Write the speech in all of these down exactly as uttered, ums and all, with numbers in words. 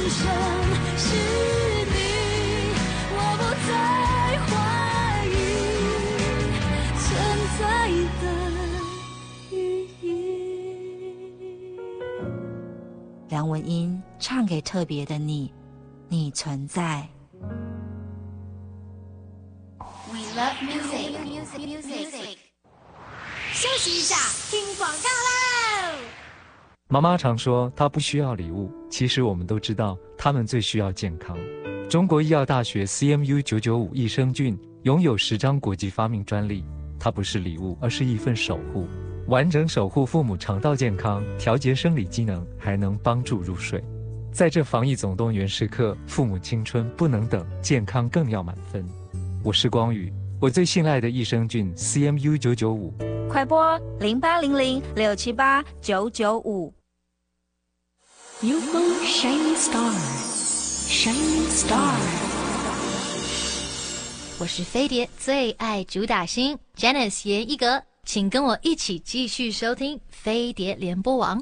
生是你，我不再怀疑存在的意义。 梁文音唱给特别的你，你存在。 We love music. Music. Music. 休息一下，听广告喽。 妈妈常说她不需要礼物，其实我们都知道，她们最需要健康。中国医药大学 C M U 九九五益生菌拥有十张国际发明专利，它不是礼物，而是一份守护。完整守护父母肠道健康，调节生理机能，还能帮助入睡。在这防疫总动员时刻，父母青春不能等，健康更要满分。我是光宇，我最信赖的益生菌 C M U 九九五， 快拨零八零零六七八九九五。 U F O Shining Star Shining Star， 我是飞碟最爱主打星 Janice 严一格，请跟我一起继续收听飞碟联播网。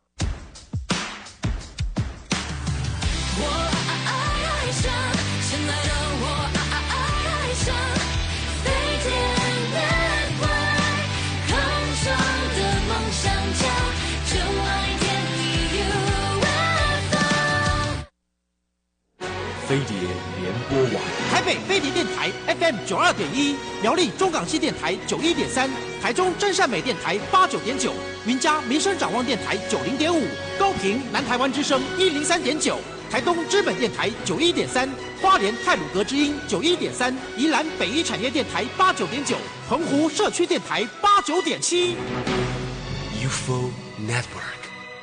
飞碟联播网， 台北飞碟电台 F M 九二点一，苗栗中港系电台九一点三，台中真善美电台八九点九，云嘉民生展望电台九零点五，高屏南台湾之声一零三点九，台东知本电台九一点三，花莲太鲁阁之音九一点三，宜兰北一产业电台八九点九，澎湖社区电台八九点七。 U F O Network。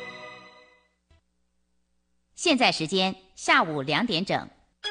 现在时间下午两点整。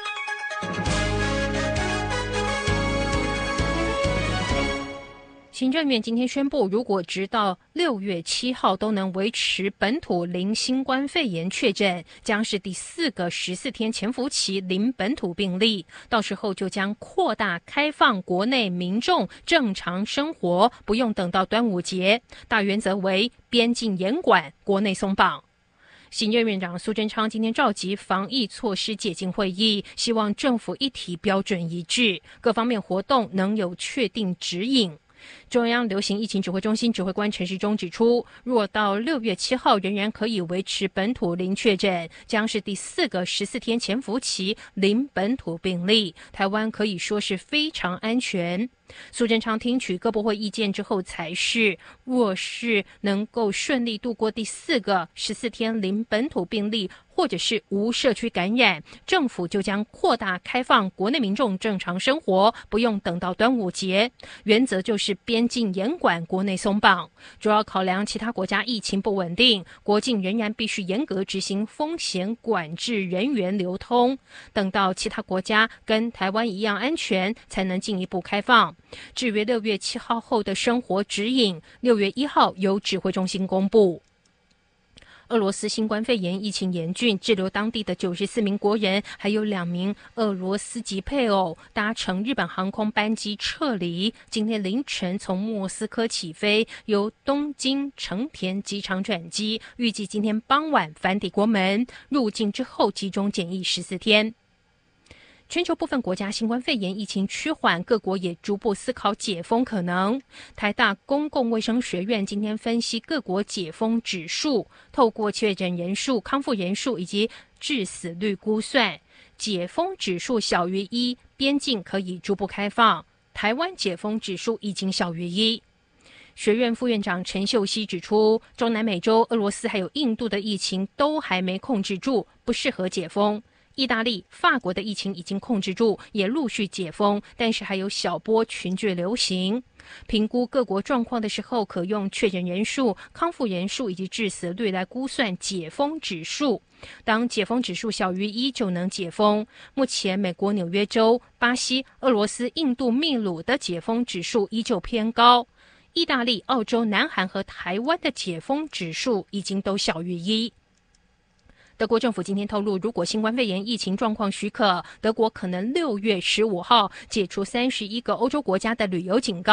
行政院今天宣布，如果直到六月七号都能维持本土零新冠肺炎确诊，将是第四个十四天潜伏期零本土病例。到时候就将扩大开放国内民众正常生活，不用等到端午节。大原则为边境严管，国内松绑。行政院长苏贞昌今天召集防疫措施解禁会议，希望政府一体标准一致，各方面活动能有确定指引。中央流行疫情指挥中心指挥官陈时中指出，若到六月七号仍然可以维持本土零确诊，将是第四个十四天潜伏期零本土病例，台湾可以说是非常安全。苏贞昌听取各部会意见之后才是，若是能够顺利度过第四个十四天零本土病例，或者是无社区感染，政府就将扩大开放国内民众正常生活，不用等到端午节。原则就是边境严管，国内松绑。主要考量其他国家疫情不稳定，国境仍然必须严格执行风险管制人员流通。等到其他国家跟台湾一样安全，才能进一步开放。至于六月七号后的生活指引，六月一号由指挥中心公布。俄罗斯新冠肺炎疫情严峻，滞留当地的九十四名国人，还有两名俄罗斯籍配偶，搭乘日本航空班机撤离。今天凌晨从莫斯科起飞，由东京成田机场转机，预计今天傍晚返抵国门，入境之后集中检疫十四天。全球部分国家新冠肺炎疫情趋缓，各国也逐步思考解封可能。台大公共卫生学院今天分析各国解封指数，透过确诊人数、康复人数以及致死率估算，解封指数小于一，边境可以逐步开放。台湾解封指数已经小于一。学院副院长陈秀熙指出，中南美洲、俄罗斯还有印度的疫情都还没控制住，不适合解封。意大利、法国的疫情已经控制住，也陆续解封，但是还有小波群聚流行。评估各国状况的时候，可用确诊人数、康复人数以及致死率来估算解封指数。当解封指数小于一，就能解封。目前美国纽约州、巴西、俄罗斯、印度、秘鲁的解封指数依旧偏高。意大利、澳洲、南韩和台湾的解封指数已经都小于一。德国政府今天透露，如果新冠肺炎疫情状况许可，德国可能六月十五号解除三十一个欧洲国家的旅游警告。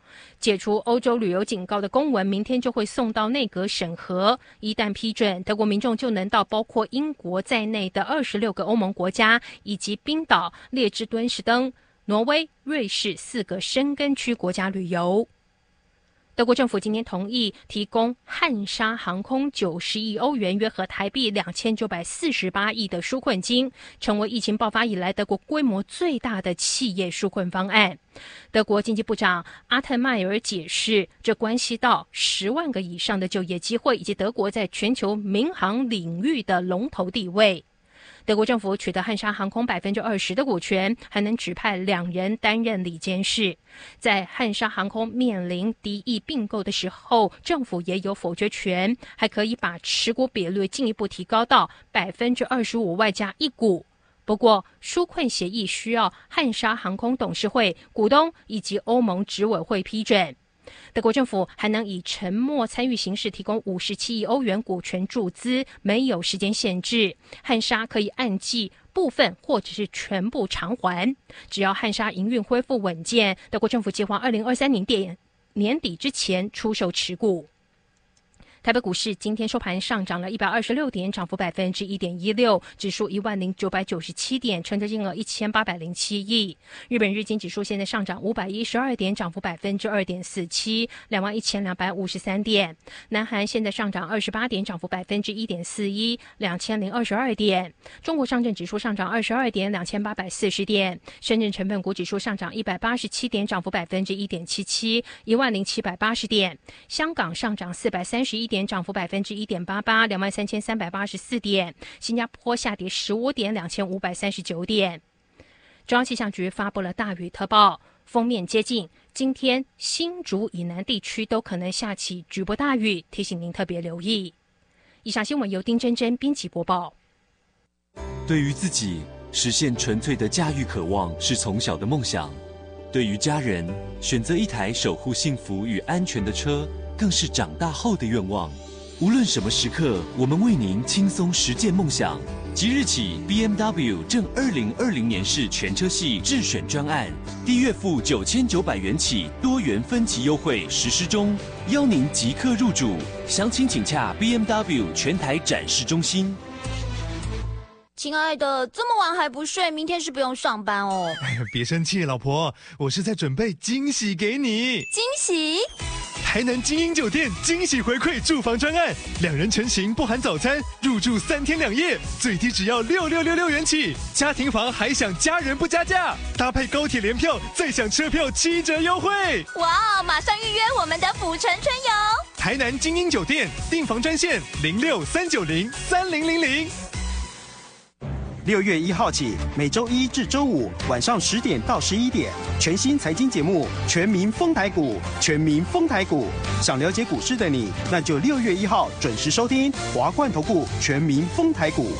解除欧洲旅游警告的公文明天就会送到内阁审核，一旦批准，德国民众就能到包括英国在内的二十六个欧盟国家以及冰岛、列支敦士登、挪威、瑞士四个申根区国家旅游。德国政府今天同意提供汉莎航空九十亿欧元，约合台币两千九百四十八亿的纾困金，成为疫情爆发以来德国规模最大的企业纾困方案。德国经济部长阿特迈尔解释，这关系到十万个以上的就业机会，以及德国在全球民航领域的龙头地位。德国政府取得汉莎航空百分之二十的股权，还能指派两人担任理监事。在汉莎航空面临敌意并购的时候，政府也有否决权，还可以把持股比率进一步提高到百分之二十五外加一股。不过，纾困协议需要汉莎航空董事会、股东以及欧盟执委会批准。德国政府还能以沉默参与形式提供五十七亿欧元股权注资，没有时间限制。汉莎可以按季部分或者是全部偿还。只要汉莎营运恢复稳健，德国政府计划二零二三年底年底之前出售持股。台北股市今天收盘上涨了一百二十六点，涨幅百分之一点一六，指数一万零九百九十七点，成交金额一千八百零七亿。日本日经指数现在上涨五百一十二点，涨幅百分之二点四七，两万一千两百五十三点。南韩现在上涨二十八点，涨幅百分之一点四一，两千零二十二点。中国上证指数上涨二十二点，两千八百四十点。深圳成分股指数上涨一百八十七点，涨幅百分之一点七七，一万零七百八十点。香港上涨四百三十一点，涨幅百分之一点八八，两万三千三百八十四点。新加坡下跌十五点，两千五百三十九点。中央气象局发布了大雨特报，锋面接近，今天新竹以南地区都可能下起局部大雨，提醒您特别留意。以上新闻由丁真真编辑播报。 对于自己，实现纯粹的驾驭渴望是从小的梦想；对于家人，选择一台守护幸福与安全的车，更是长大后的愿望。无论什么时刻，我们为您轻松实践梦想。即日起 ，B M W 正二零二零年式全车系智选专案，低月付九千九百元起，多元分期优惠实施中，邀您即刻入主。详情请洽 B M W 全台展示中心。 亲爱的，这么晚还不睡，明天是不用上班哦。 哎呀，别生气，老婆，我是在准备惊喜给你。 惊喜？ 台南精英酒店惊喜回馈住房专案，两人成行不含早餐，入住三天两夜，最低只要六六六六元起。家庭房还享家人不加价，搭配高铁联票再享车票七折优惠。 哇，马上预约我们的府城春游。 台南精英酒店订房专线零六三九零三零零零。 六月一号起，每周一至周五晚上十点到十一点，全新财经节目《全民丰台股》，全民丰台股。想了解股市的你，那就六月一号准时收听华冠投顾《全民丰台股》。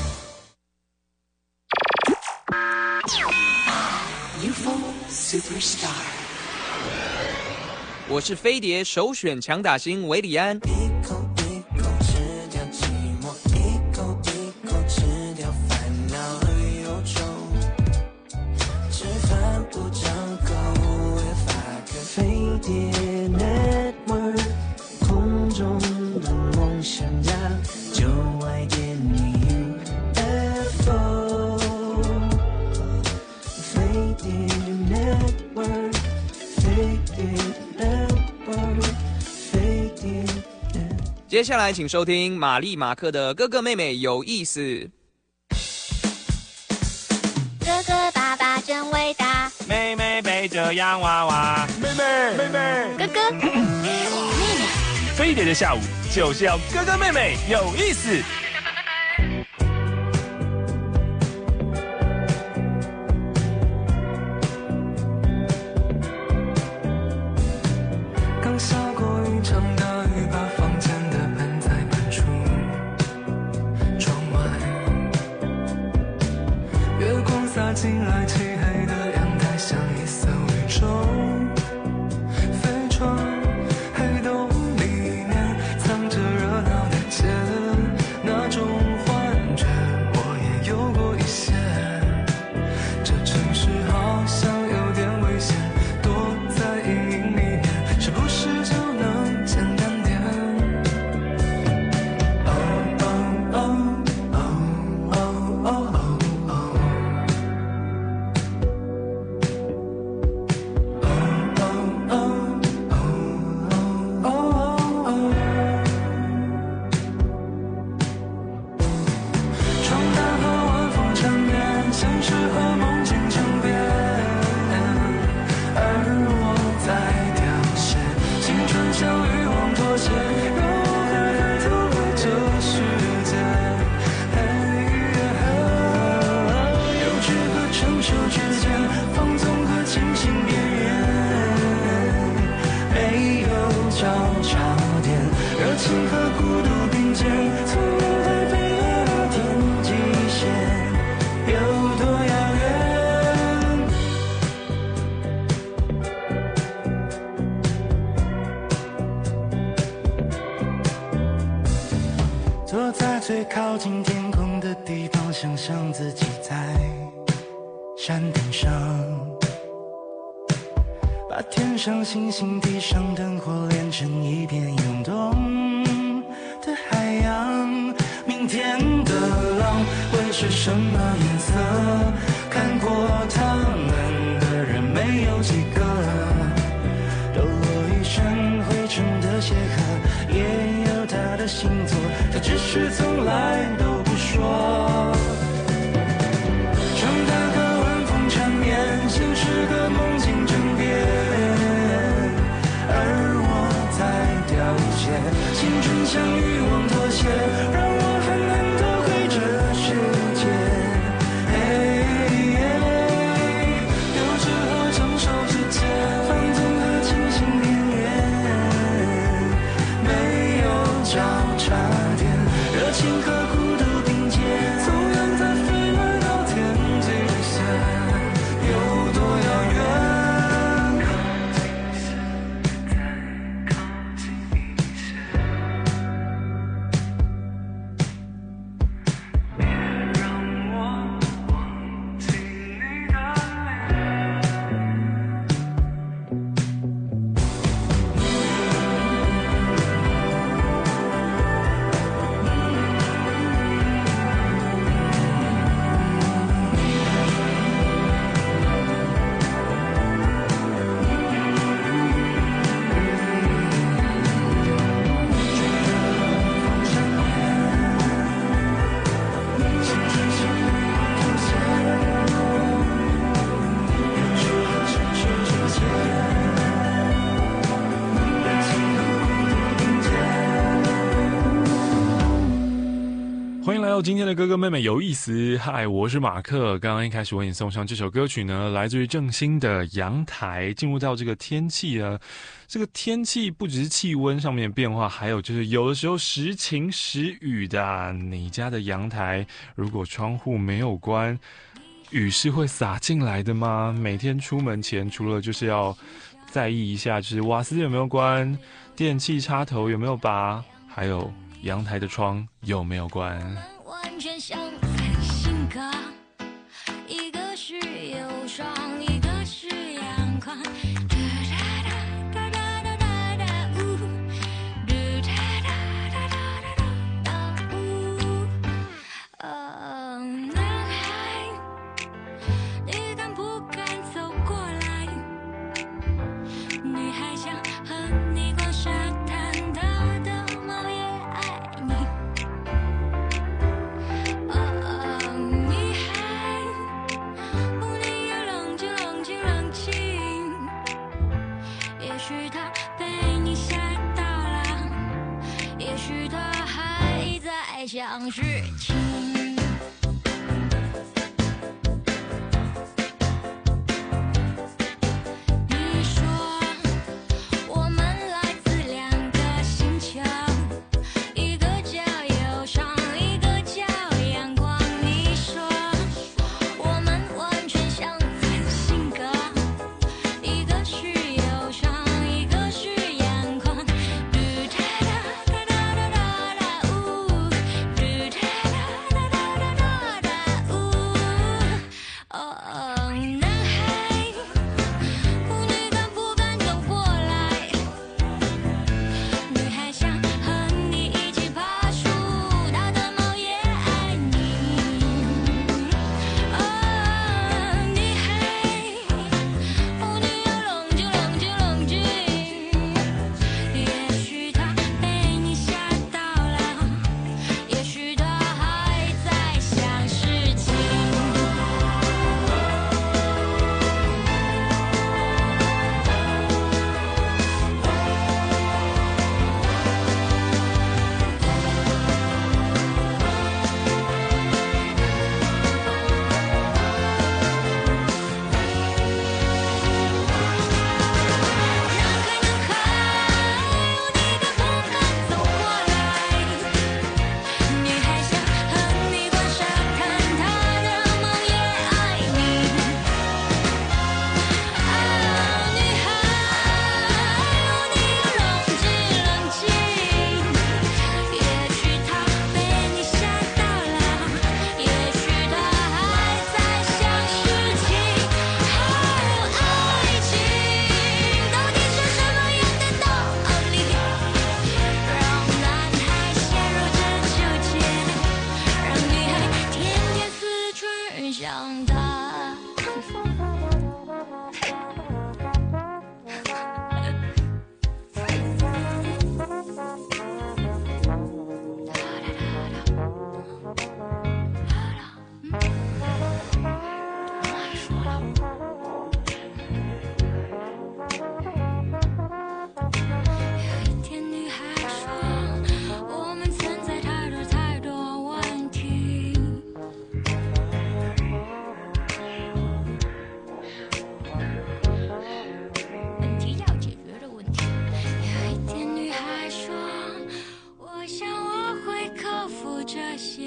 U F O Superstar， 我是飞碟首选强打星韦礼安。 飞碟 Network， 空中的梦想家，就爱点你 F O。 飞碟 Network， 飞碟 Network， 飞碟 Network。 接下来请收听玛丽马克的哥哥妹妹有意思。 哥哥爸爸真伟大， 妹妹背着洋娃娃，妹妹妹妹， 哥哥妹妹。 飞碟的下午就是要哥哥妹妹有意思。 刚下过一场大雨，把房间的盆栽搬出窗外，月光洒进来，漆黑的阳台像一艘宇宙飞船，黑洞里面藏着热闹的街，那种幻觉我也有过一些。这城市好像有点危险，躲在阴影里面最靠近天空的地方，想象自己在山顶上，把天上星星地上灯火连成一片涌动的海洋。明天的浪会是什么颜色？看过他们的人没有几个，都落一身灰尘的鞋盒，也有他的星座，他只是从来都不说。长大个晚风缠绵，现实和梦境争辩，而我在凋谢，青春向欲望妥协，让我狠狠地回这世界。幼稚和成熟之间，放纵和清醒边缘，没有交叉点，热情和孤独并肩，从远在飞来到天际线，有多遥远？ 今天的哥哥妹妹有意思，嗨，我是马克。刚刚一开始为你送上这首歌曲呢，来自于郑兴的《阳台》。进入到这个天气呢，这个天气不只是气温上面变化，还有就是有的时候时晴时雨的。你家的阳台如果窗户没有关，雨是会洒进来的吗？每天出门前除了就是要在意一下，就是瓦斯有没有关，电器插头有没有拔，还有阳台的窗有没有关。 完全相反性格，一个是忧伤，一个是阳光。男孩，你敢不敢走过来？女孩想和你逛沙滩，她的猫也爱你。想事情。你说我们来自两个星球，一个叫忧伤，一个叫阳光。你说我们完全相反性格，一个是忧伤，一个是阳光。嘟哒哒哒哒哒哒呜。 些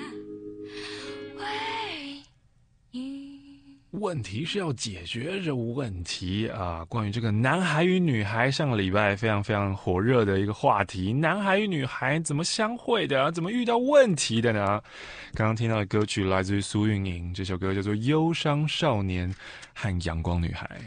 回忆。 问题是要解决这问题啊！关于这个男孩与女孩，上个礼拜非常非常火热的一个话题，男孩与女孩怎么相会的？怎么遇到问题的呢？刚刚听到的歌曲来自于苏运莹，这首歌叫做《忧伤少年和阳光女孩》。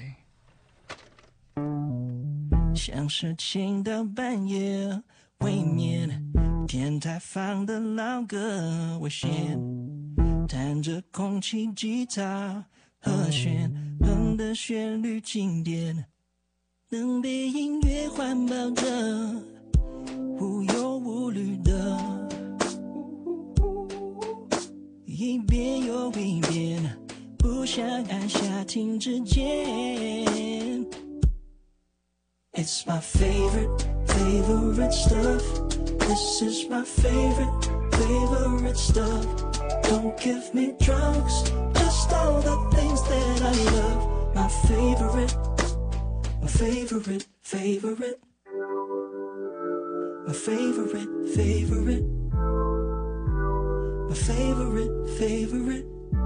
像是晴到半夜，未眠，天台放的老歌，危险，弹着空气吉他。和弦哼的旋律经典，能被音乐环抱着，无忧无虑的，一遍又一遍，不想按下停止键。It's my favorite, favorite stuff. This is my favorite, favorite stuff. Don't give me drugs, just all the things that I love. My favorite, my favorite, favorite. My favorite, favorite. My favorite, favorite.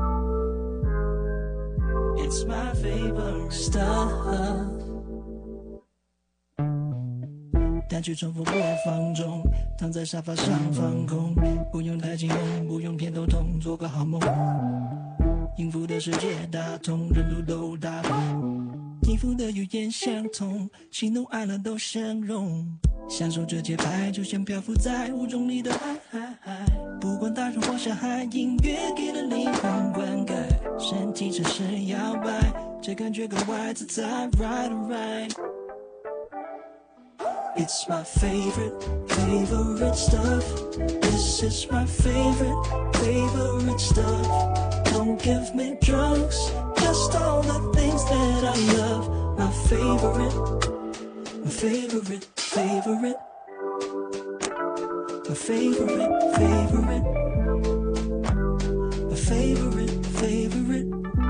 It's my favorite stuff.单曲重复播放中，躺在沙发上放空，不用太紧绷，不用偏头痛，做个好梦。应付的世界打通，任督都打通，应付的语言相同，喜怒哀乐都相融，享受这节拍，就像漂浮在雾中里的海。不管大人或小孩，音乐给了灵魂灌溉，身体只是摇摆，这感觉格外自在。Right, right.It's my favorite, favorite stuff. This is my favorite, favorite stuff. Don't give me drugs, just all the things that I love. My favorite, my favorite, favorite. My favorite, favorite. My favorite, favorite.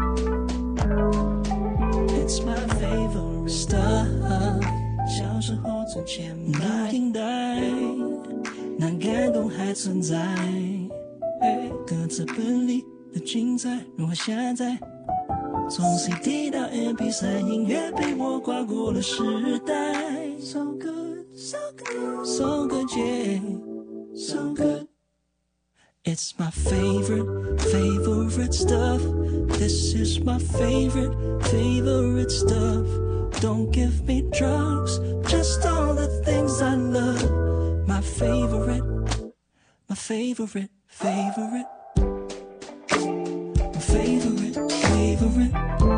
It's my favorite stuff.小时候从前那听带，那感动还存在，歌词本里的精彩如何下载？从 C D 到 M P 三， 音乐陪我跨过了时代。So good, so good, so good, yeah, so good. It's my favorite, favorite stuff. This is my favorite, favorite stuff.Don't give me drugs, just all the things I love. My favorite, my favorite, favorite. My favorite, favorite.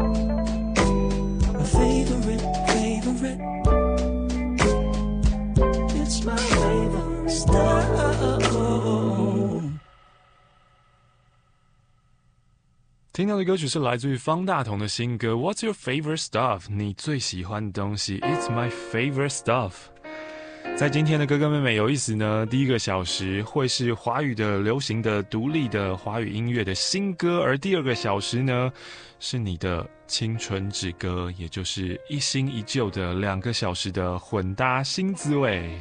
My favorite, favorite. It's my favorite stuff. 听到的歌曲是来自于方大同的新歌 What's your favorite stuff? 你最喜欢的东西 It's my favorite stuff。 在今天的哥哥妹妹有意思呢，第一个小时会是华语的流行的独立的华语音乐的新歌，而第二个小时呢是你的青春之歌，也就是一新一旧的两个小时的混搭新滋味。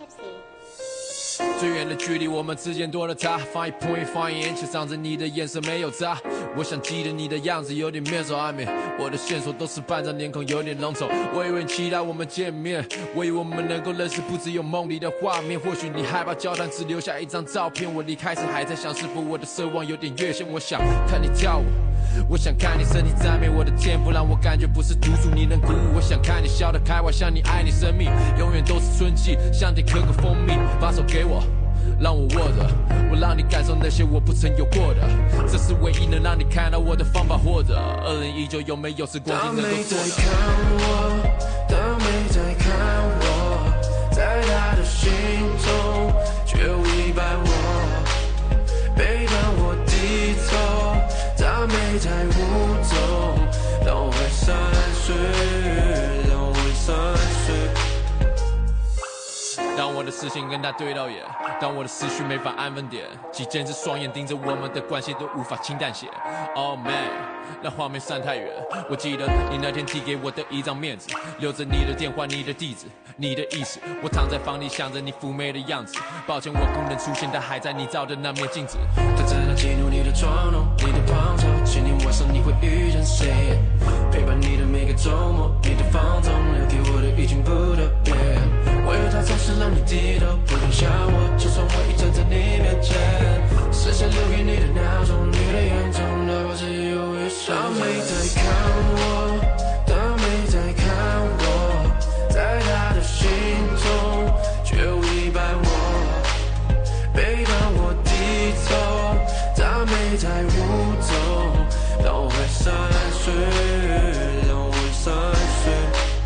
最远的距离，我们之间多了他。放一 point， 放一眼，却藏着你的眼神没有渣。我想记得你的样子，有点面熟暧昧。我的线索都是半张脸孔，有点浓稠。我以为期待我们见面，我以为我们能够认识，不只有梦里的画面。或许你害怕交谈，只留下一张照片。我离开时还在想，是否我的奢望有点越线？我想看你跳舞。我想看你身体赞美我的天赋，让我感觉不是读书你能鼓舞。我想看你笑得开怀，像你爱你生命，永远都是春季，像点可可蜂蜜。把手给我，让我握着，我让你感受那些我不曾有过的，这是唯一能让你看到我的方法。或者二零一九有没有时光机能够做的？他没在看我，他没在看我，在他的心中却无意摆我，背叛我低头，他没在舞动，让我会散碎，让我会散碎。让我我的视线跟他对到眼，当我的思绪没法安分点，几千只双眼盯着我们的关系都无法轻淡些。Oh man， 那画面散太远，我记得你那天递给我的一张面子，留着你的电话、你的地址、你的意思。我躺在房里想着你妩媚的样子，抱歉我不能出现，但还在你照的那面镜子。 他正在进入你的床弄你的旁头，今天晚上你会遇见谁？陪伴你的每个周末，你的放纵留给我的已经不特别。我以为他总是让你低头，不停想我，就算我一站在你面前，剩下留给你的闹钟，你的眼中哪怕只有一瞬间。他没在看我，他没在看我，在他的心中却一般我，背当我低头，他没在舞动，让我会散睡，让我会散睡。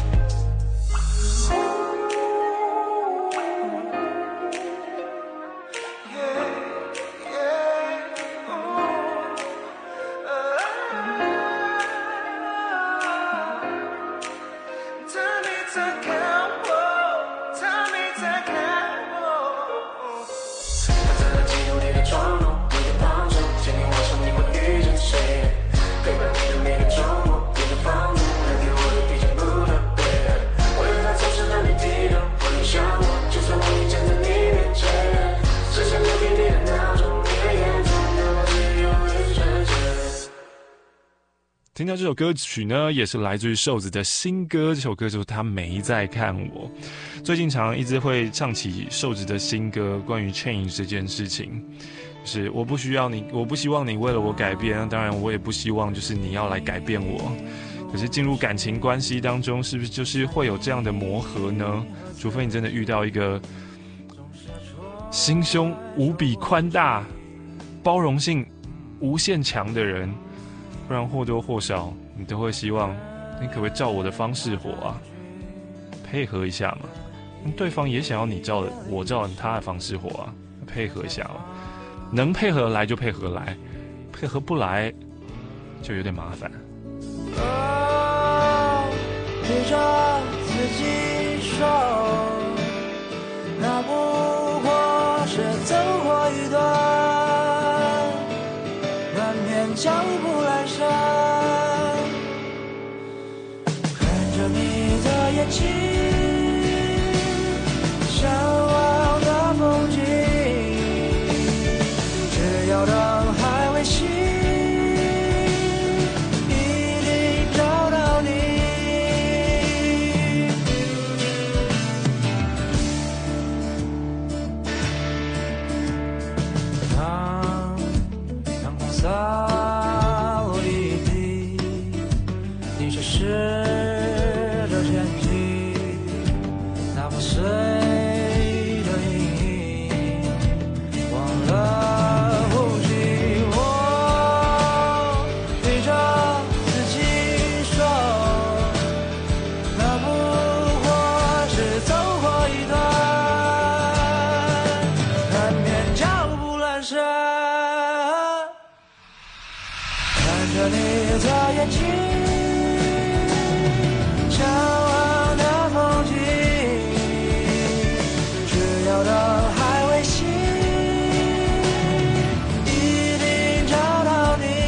听到这首歌曲呢，也是来自于瘦子的新歌，这首歌就是他没在看我。最近常一直会唱起瘦子的新歌，关于 change 这件事情，就是我不需要你，我不希望你为了我改变，当然我也不希望就是你要来改变我。可是进入感情关系当中，是不是就是会有这样的磨合呢？除非你真的遇到一个心胸无比宽大、包容性无限强的人，不然或多或少你都会希望你可不可以照我的方式活啊，配合一下嘛。对方也想要你照我照他的方式活啊，配合一下嘛。能配合来就配合来，配合不来就有点麻烦。 哦，对着自己说，那不过是走过一段难免脚步阑珊，看着你的眼睛，向往的风景，只要灯还未熄，一定找到你。当阳光洒落一地，你却试着前进，哪怕碎的阴影，忘了呼吸。我对着自己说，那不过是走过一段难免脚步阑珊，看着你的眼睛，向往的风景，只要灯还未熄，一定找到你。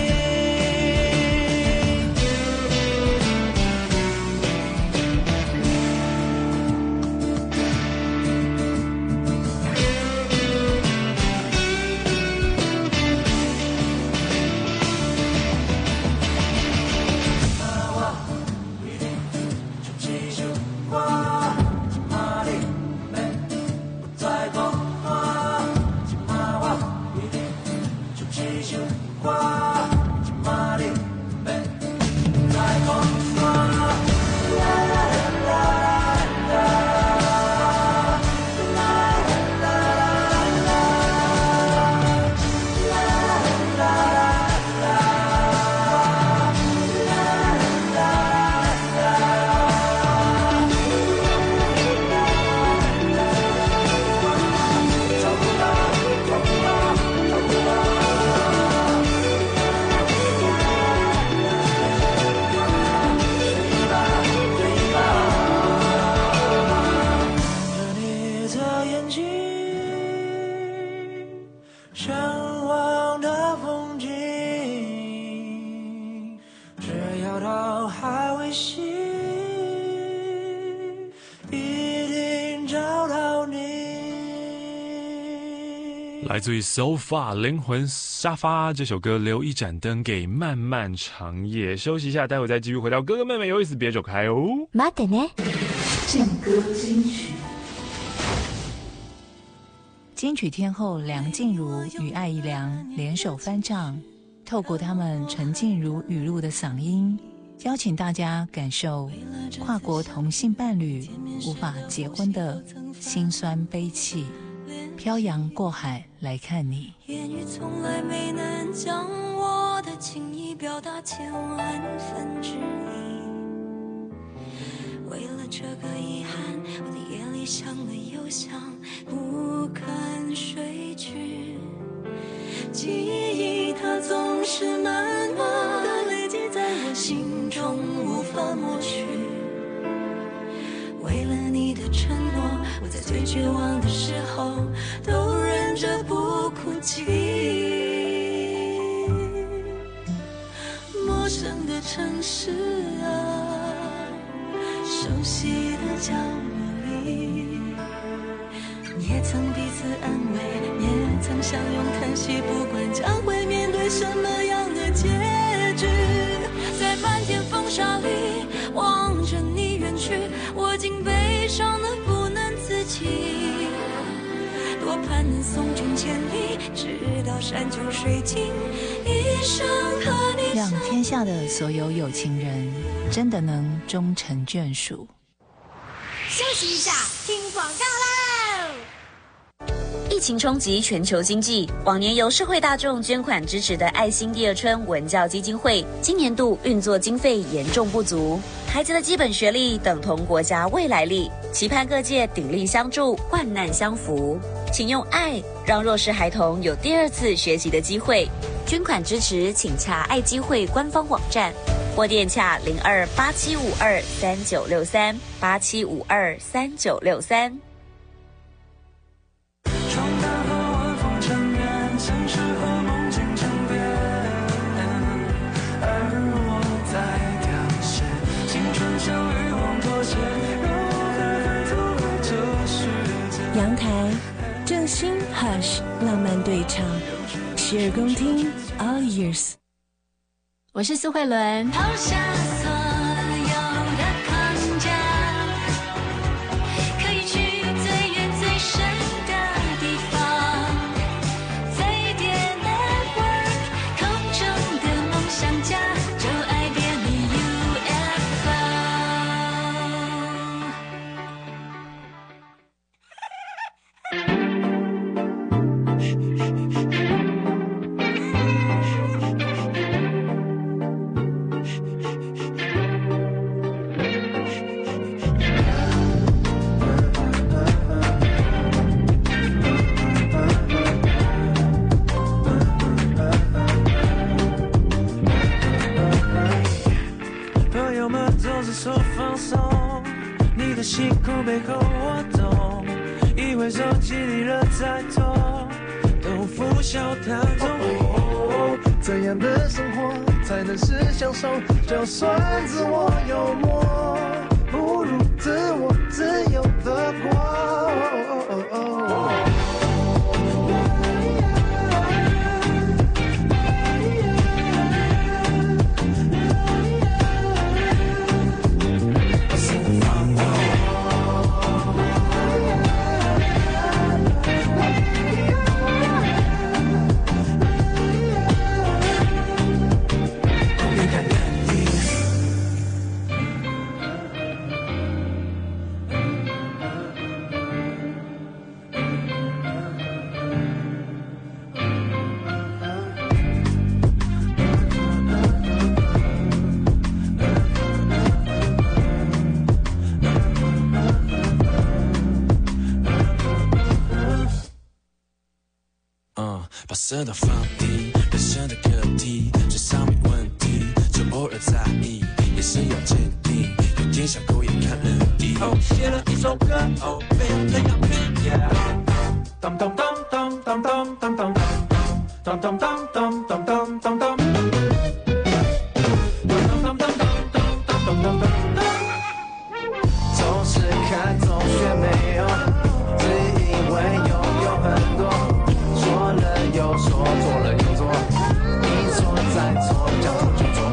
来自于 So Far 灵魂沙发这首歌，留一盏灯给漫漫长夜。休息一下，待会再继续回到哥哥妹妹有意思，别走开哦。 待ってね。 劲歌金曲。 金曲天后梁静茹与艾怡良联手翻唱，透过他们沉浸如雨露的嗓音，邀请大家感受跨国同性伴侣无法结婚的辛酸悲戚。漂洋过海来看你， 言语从来没能将我的情意表达千万分之一。为了这个遗憾，我的夜里想了又想，不肯睡去。记忆它总是慢慢的累积在我心中，无法抹去。为了你的承诺，我在最绝望的时候都忍着不哭泣。陌生的城市啊，熟悉的角落里，也曾彼此安慰，也曾相拥叹息，不管将会面对什么样的结局。在漫天风沙里望着你远去，我竟悲伤得不能自己。多盼能送君千里，直到山穷水尽，一生和你让天下的所有有情人真的能终成眷属。 休息一下，听广告喽。 疫情冲击全球经济，往年由社会大众捐款支持的爱心第二春文教基金会，今年度运作经费严重不足，孩子的基本学历等同国家未来力，期盼各界鼎力相助，患难相扶。请用爱让弱势孩童有第二次学习的机会。捐款支持，请洽爱基会官方网站，或电洽零二八七五二三九六三八七五二三九六三。 阳台正兴 Hush 浪漫对唱，洗耳恭听 All Years。 我是苏慧伦。 抛下所有的框架，可以去最远最深的地方。飞碟 Network 空中的梦想家，就爱别离 U F O。 朋友们总是说放松，你的辛苦背后我懂，以为手机里热再多都拂晓弹中。 怎样的生活才能是享受？就算自我幽默，不如自我自由的过。 把色调放低，人生的课题，至少没问题，就偶尔在意，眼神要坚定，有点想狗眼看人低。哦，写了一首歌，哦，没有人要听。当当当当当当当当当当当当当当当当。 总是看，总却没有，自以为拥有很多。说做作，一错再错，叫做就做。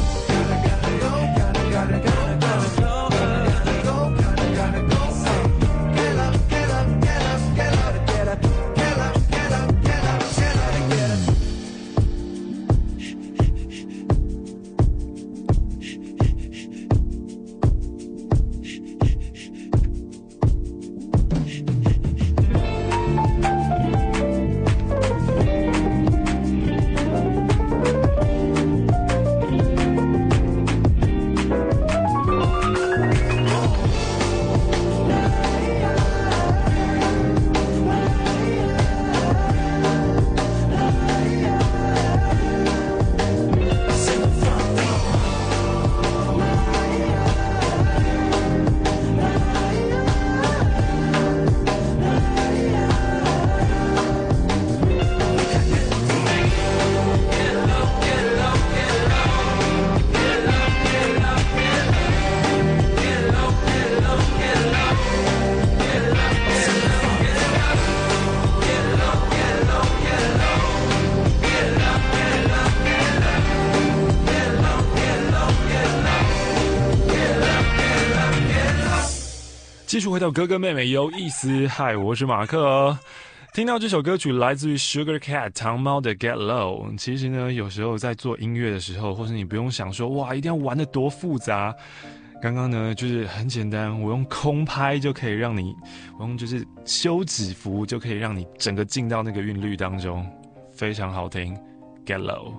继续回到哥哥妹妹有意思，嗨，我是马克。听到这首歌曲来自于 Sugar Cat 糖猫的 Get Low。其实呢，有时候在做音乐的时候，或是你不用想说哇，一定要玩得多复杂。刚刚呢，就是很简单，我用空拍就可以让你，我用就是休止符就可以让你整个进到那个韵律当中，非常好听。Get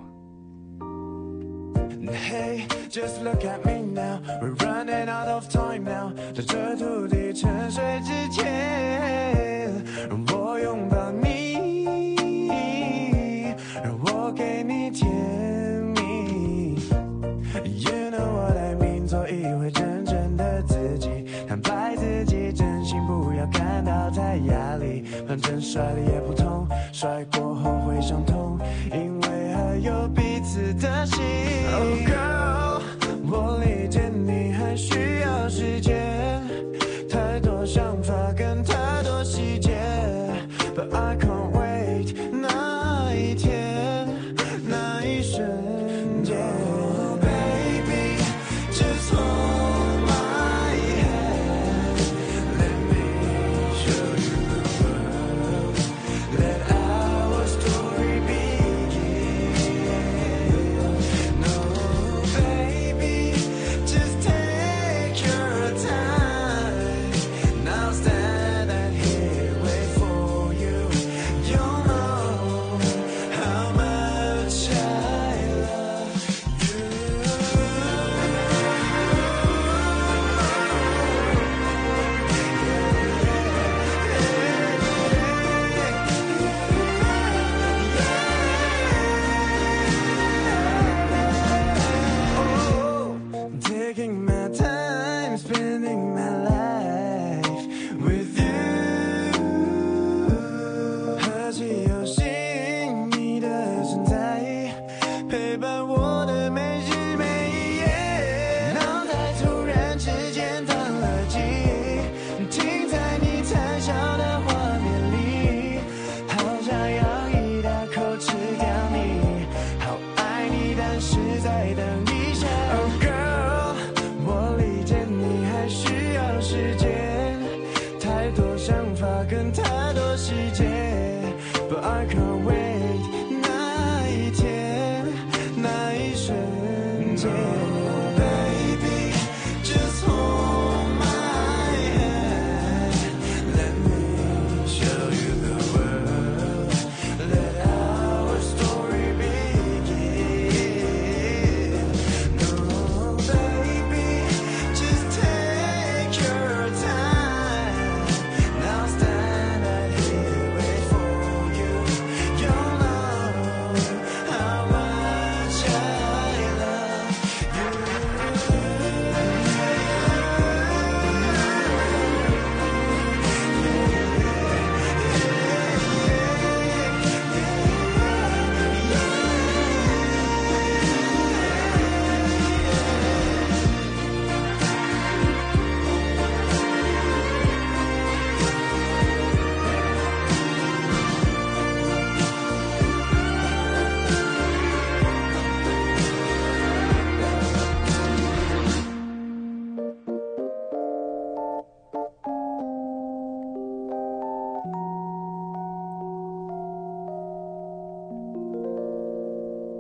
Low。Hey, just look at me now. We're running out of time now. 在这土地沉睡之前，让我拥抱你，让我给你甜蜜。You know what I mean？ 做一回真正的自己，坦白自己，真心不要感到太压力。反正摔了也不痛，摔过后会伤痛，因为还有彼此的心。Oh girl， 我理解你还需要时间，太多想法跟太多细节 ，But I can't wait 那一天，那一瞬间。Oh baby， just hold my hand， let me show you the world， let our story But I can't wait 那一天，那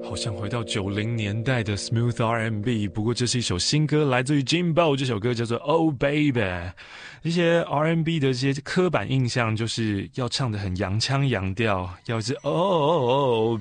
好像回到九零年代的 Smooth R and B， 不过这是一首新歌，来自于 Jimbo， 这首歌叫做 Oh Baby。一些 R and B 的这些刻板印象就是要唱得很洋腔洋调，要是 Oh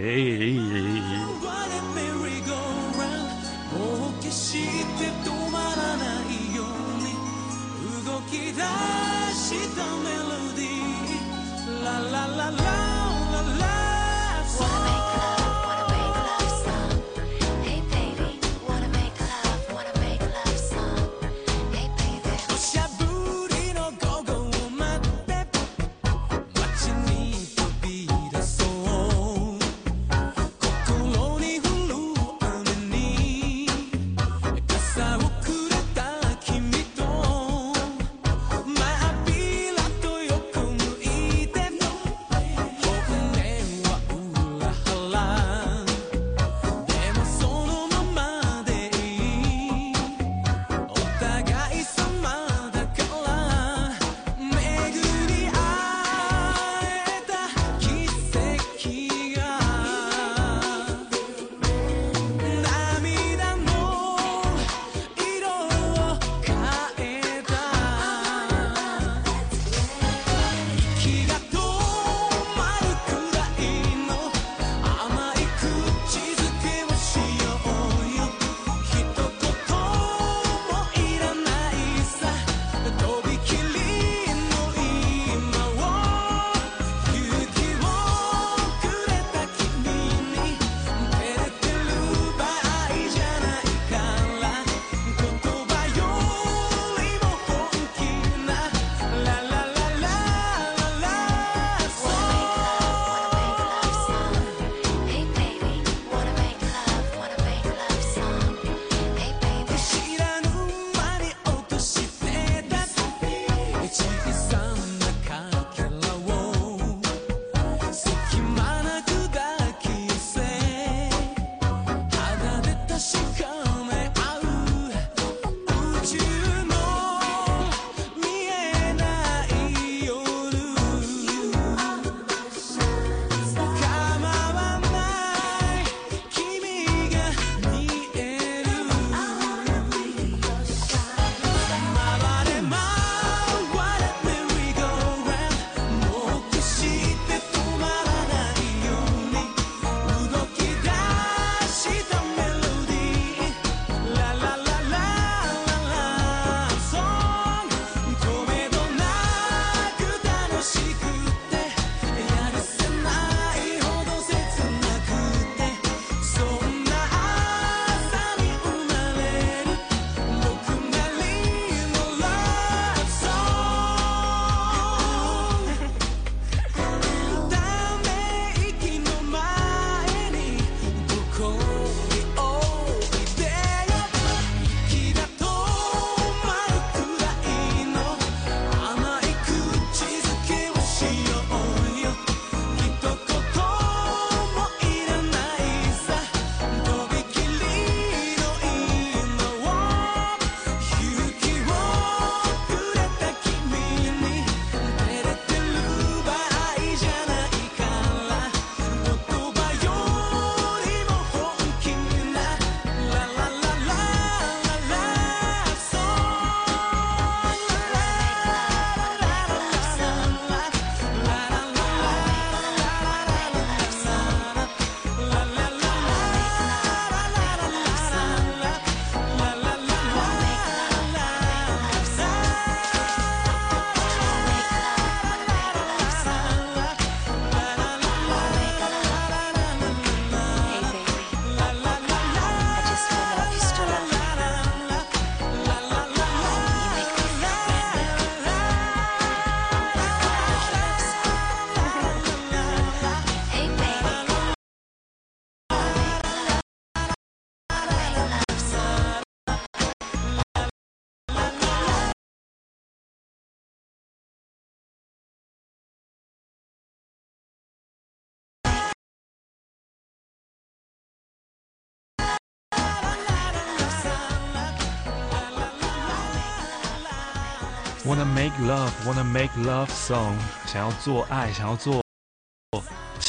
Baby。Wanna make love, wanna make love song， 想要做爱，想要做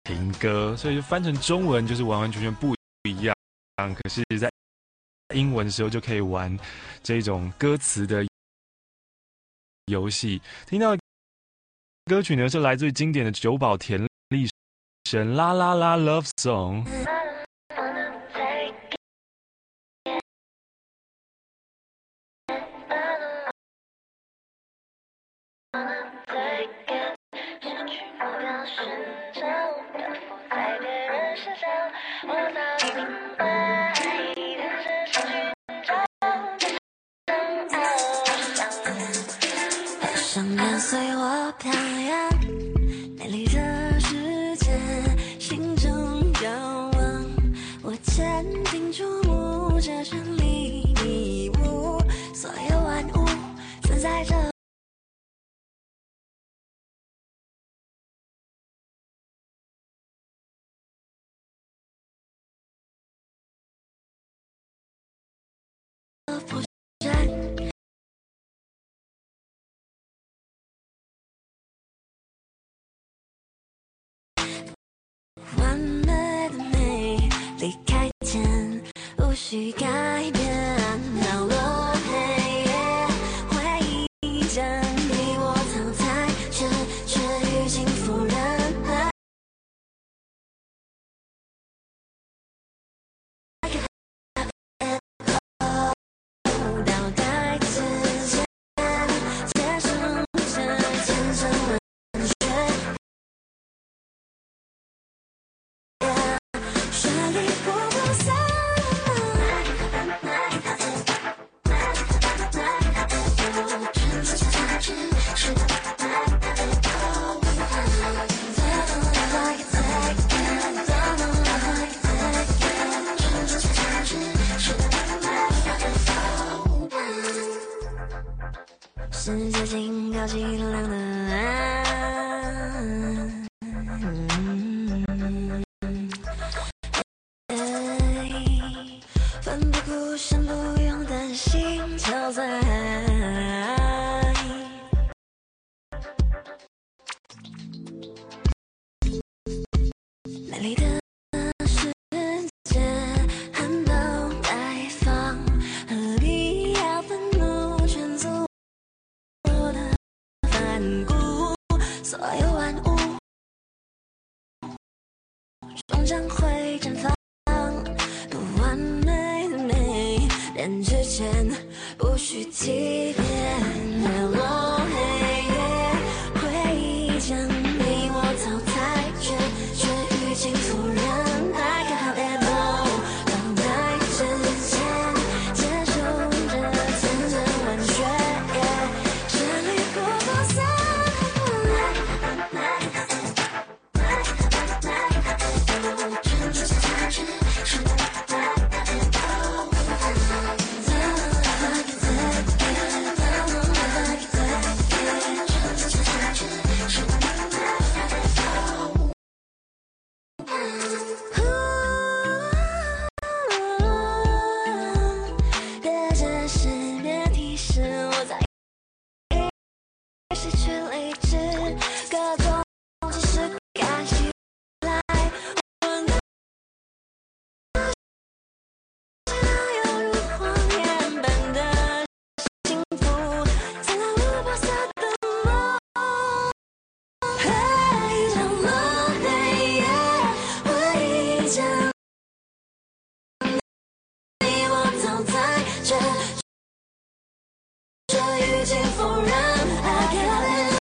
情歌，所以就翻成中文就是完完全全不一样。可是，在英文的时候就可以玩这种歌词的游戏。听到的歌曲呢是来自于经典的久保田利神啦啦啦 Love Song。 想跟随我飘扬，美丽的世界，心中遥望。我坚定注目这绚丽迷雾，所有万物存在着。完美的美，离开前无需改变。到落黑夜，回忆着你我藏在这却已经复燃。倒带之间，接受着千山万水。绚丽不过散，世界静靠寂寥的岸。奋不顾身，不用担心憔悴。美丽的世界，含苞待放，何必要愤怒劝阻我的反骨？所有万物终将会绽放。不完美的美，连之前不需体面。落黑夜，回忆将你我藏在这却已经复燃。I can't let go， 等待之前，接受着千山万水，绚丽不过散。别解释，别提示，我在失去理智，各种只是感起来。犹如谎言般的幸福，灿烂无波色的梦。嘿，降落黑夜，回忆将你我藏在这，这已经复燃。I can't let go。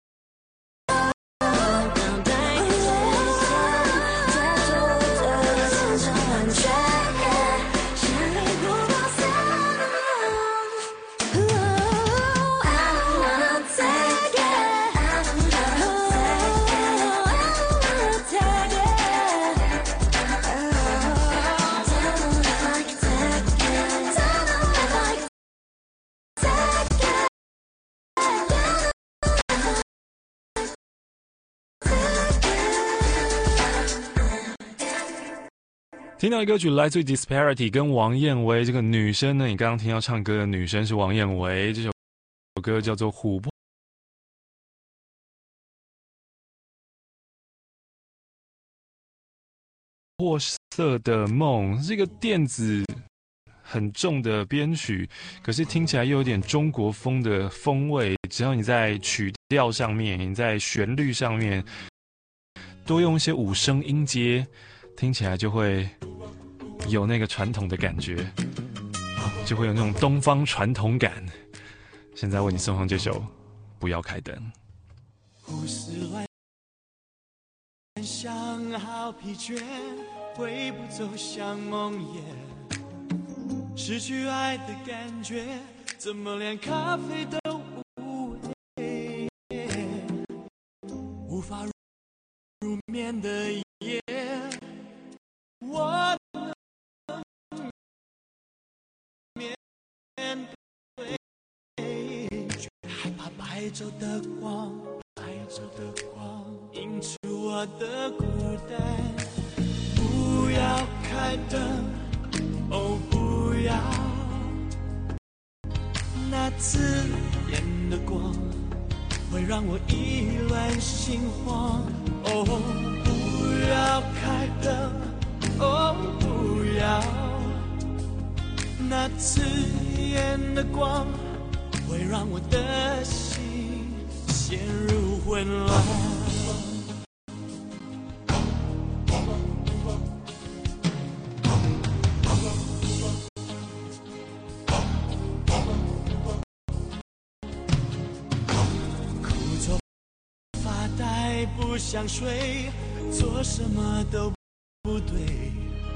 等待之前，接受着千山万水，绚丽不过散。I don't wanna take it， I don't wanna take it， I don't wanna take it， don't live like it， don't live like it。 听到的歌曲来自于 Disparity 跟王燕薇，这个女生呢，你刚刚听到唱歌的女生是王燕薇，这首歌叫做《琥珀》。 破色的梦》，是一个电子很重的编曲，可是听起来又有点中国风的风味。只要你在曲调上面，你在旋律上面多用一些五声音阶，听起来就会有那个传统的感觉，就会有那种东方传统感。现在为你送上这首《不要开灯》。 胡思乱想，好疲倦，会不走向梦魇，失去爱的感觉，怎么连咖啡都无味，无法入眠的夜，我能面对，却害怕白昼的光，白昼的光映出我的孤单。不要开灯，哦不要，那刺眼的光会让我意乱心慌。哦不要开灯，哦不要，那刺眼的光会让我的心陷入混乱。不想睡，做什么都不对，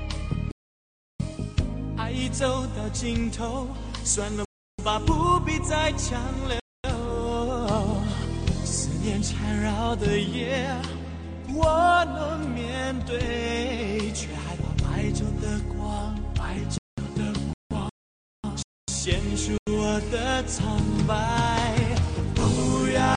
爱已走到尽头，算了吧，不必再强留。思念缠绕的夜，我能面对，却害怕白昼的光，白昼的光显出我的苍白。不要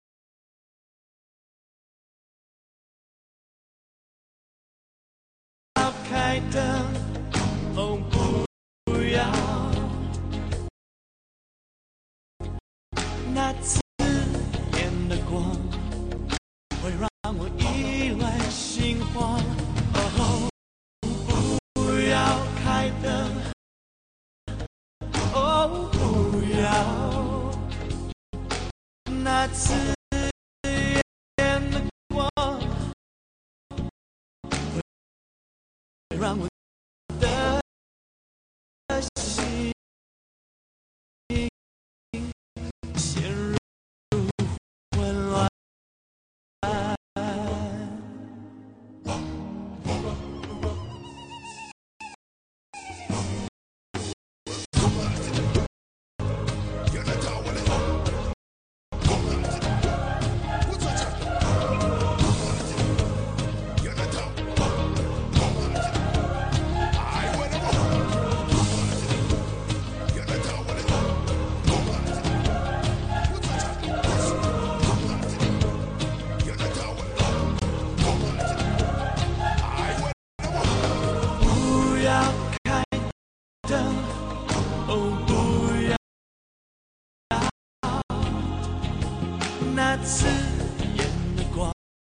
开灯，哦不要，那刺眼的光会让我意乱心慌。哦不要开灯，哦不要，那刺眼的光让我的心陷入混乱。那刺眼的光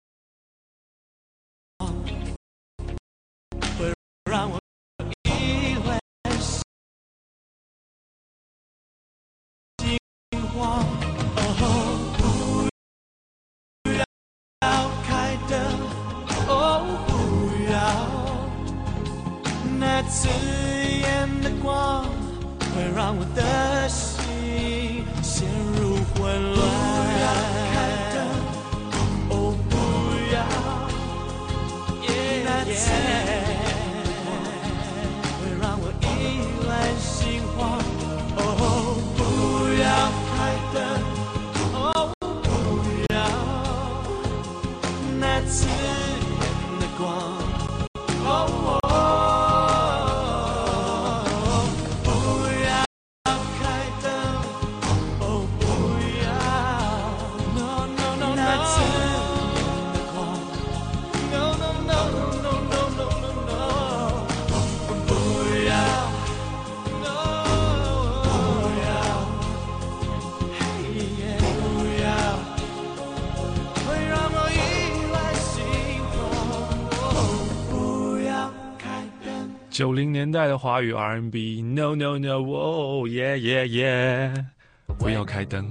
会让我意乱心慌。哦不要开灯，哦不要，那刺眼的光会让我的心陷入混乱。会让我意乱心慌。哦不要开灯，哦不要，那刺眼的光。哦不要开灯，哦不要 no no no 那刺眼的光。No no no no no no no 九零年代的华语 R and B，No No No， 哦耶耶耶！不要开灯，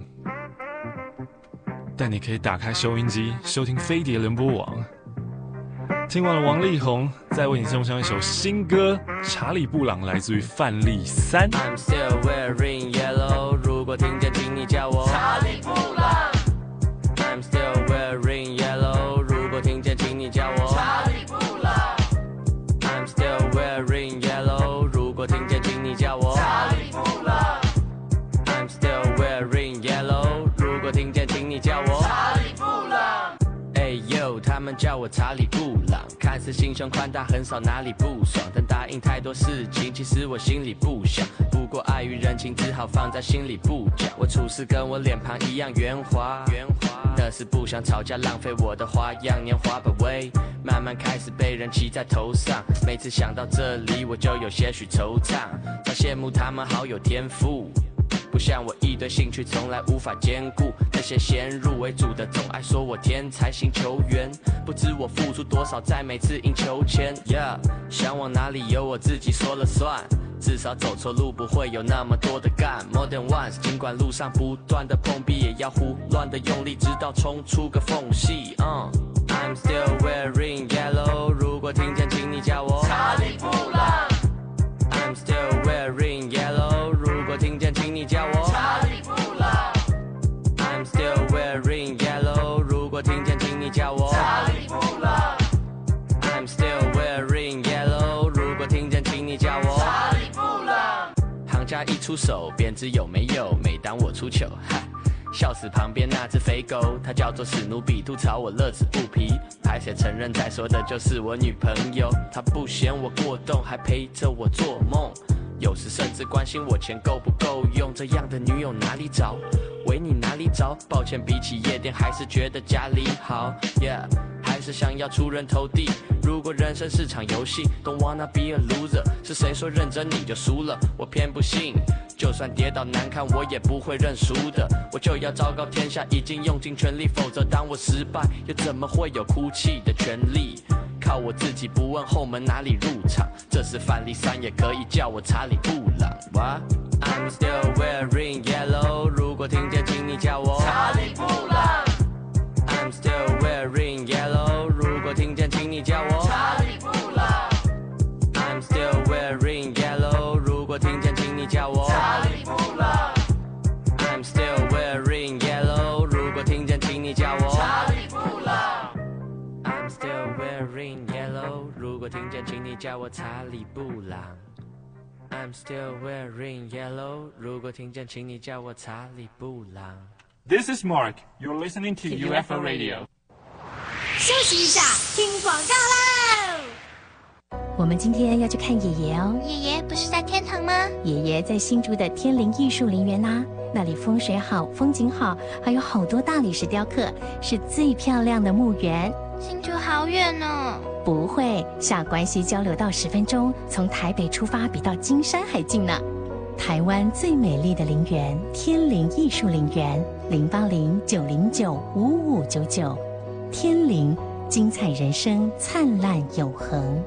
但你可以打开收音机，收听飞碟联播网。听完了王力宏，再为你送上一首新歌《查理布朗》，来自于范例三。 I'm still wearing yellow， 如果听见，请你叫我查理布朗。I'm still wearing yellow， 如果听见，请你叫我查理布朗。I'm still wearing yellow， 如果听见，请你叫我查理布朗。I'm still wearing yellow， 如果听见，请你叫我查理布朗。哎呦，他们叫我查理布朗，看似心胸宽大，很少哪里不爽，但答应太多事情，其实我心里不想。不过碍于人情，只好放在心里不讲。我处事跟我脸庞一样圆滑，圆滑，那是不想吵架，浪费我的花样年华。But wait，慢慢开始被人骑在头上，每次想到这里，我就有些许惆怅，常羡慕他们好有天赋。不像我一堆兴趣从来无法兼顾，那些先入为主的总爱说我天才型球员，不知我付出多少在每次赢球前。Yeah， 想往哪里有我自己说了算，至少走错路不会有那么多的干。More than once， 尽管路上不断的碰壁，也要胡乱的用力，直到冲出个缝隙。Uh, I'm still wearing yellow， 如果听见，请你叫我查理布朗。I'm still wearing yellow， 如果听见，请你叫我查理布朗。I'm still wearing yellow， 如果听见，请你叫我查理布朗。I'm still wearing yellow， 如果听见，请你叫我查理布朗。行家一出手，便知有没有。每当我出糗，哈，笑死旁边那只肥狗，它叫做史努比，吐槽我乐此不疲。拍谁承认在说的就是我女朋友，她不嫌我过动，还陪着我做梦，有时甚至关心我钱够不够用。这样的女友哪里找？为你哪里找？抱歉，比起夜店，还是觉得家里好。Yeah， 还是想要出人头地。如果人生是场游戏 ，Don't wanna be a loser， 是谁说认真你就输了？我偏不信。就算跌倒难看，我也不会认输的。我就要昭告天下，已经用尽全力，否则当我失败，又怎么会有哭泣的权利？靠我自己，不问后门哪里入场。这是范例三，也可以叫我查理布朗。What？ I'm still wearing yellow， 如果听见，请你叫我查理布朗。I'm still wearing yellow， 如果听见，请你叫我查理布朗。I'm still wearing yellow， 如果听见，请你叫我查理布朗。I'm still wearing yellow， 如果听见，请你叫我查理布朗。I'm still wearing yellow， 如果听见，请你叫我查理布朗。I'm still wearing yellow， 如果听见，请你叫我查理布朗。 This is Mark. You're listening to U F O Radio. 休息一下，听广告喽。我们今天要去看爷爷哦。 爷爷不是在天堂吗？ 爷爷在新竹的天林艺术陵园呐、啊，那里风水好，风景好，还有好多大理石雕刻，是最漂亮的墓园。 新竹好远哦。 不会，下关西交流道十分钟，从台北出发比到金山还近呢。台湾最美丽的陵园天林艺术陵园，零八零九零九五五九九，天林精彩人生，灿烂永恒。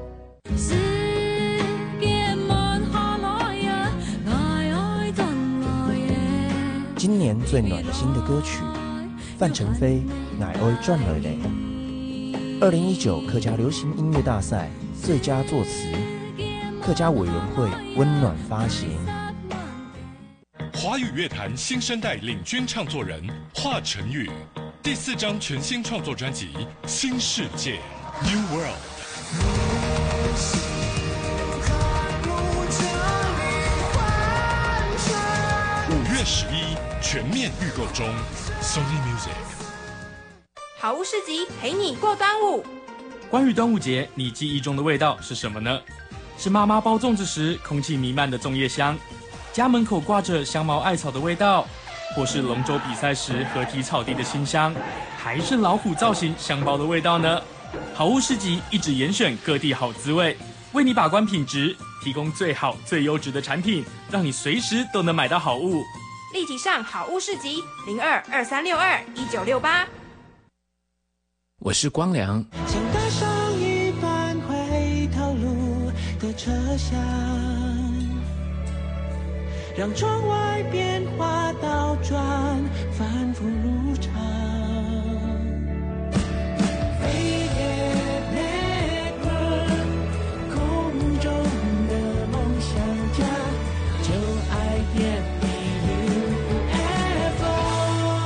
今年最暖心的歌曲，范丞飞《奶爱转了嘞》。二零一九客家流行音乐大赛最佳作词，客家委员会温暖发行。 华语乐坛新生代领军唱作人华晨宇，第四张全新创作专辑《新世界》New World。五月十一全面预购中 ，Sony Music。 好物市集陪你过端午。 关于端午节，你记忆中的味道是什么呢？是妈妈包粽子时空气弥漫的粽叶香，家门口挂着香茅艾草的味道，或是龙舟比赛时合体草地的馨香，还是老虎造型香包的味道呢？好物市集一直严选各地好滋味，为你把关品质，提供最好最优质的产品，让你随时都能买到好物。 立即上好物市集零二二三六二一九六八。 我是光良。 请带上一半回头路， 的车厢，让窗外变化倒转，反复如常。飞碟 Network， 空中的梦想家，就爱点 U F O。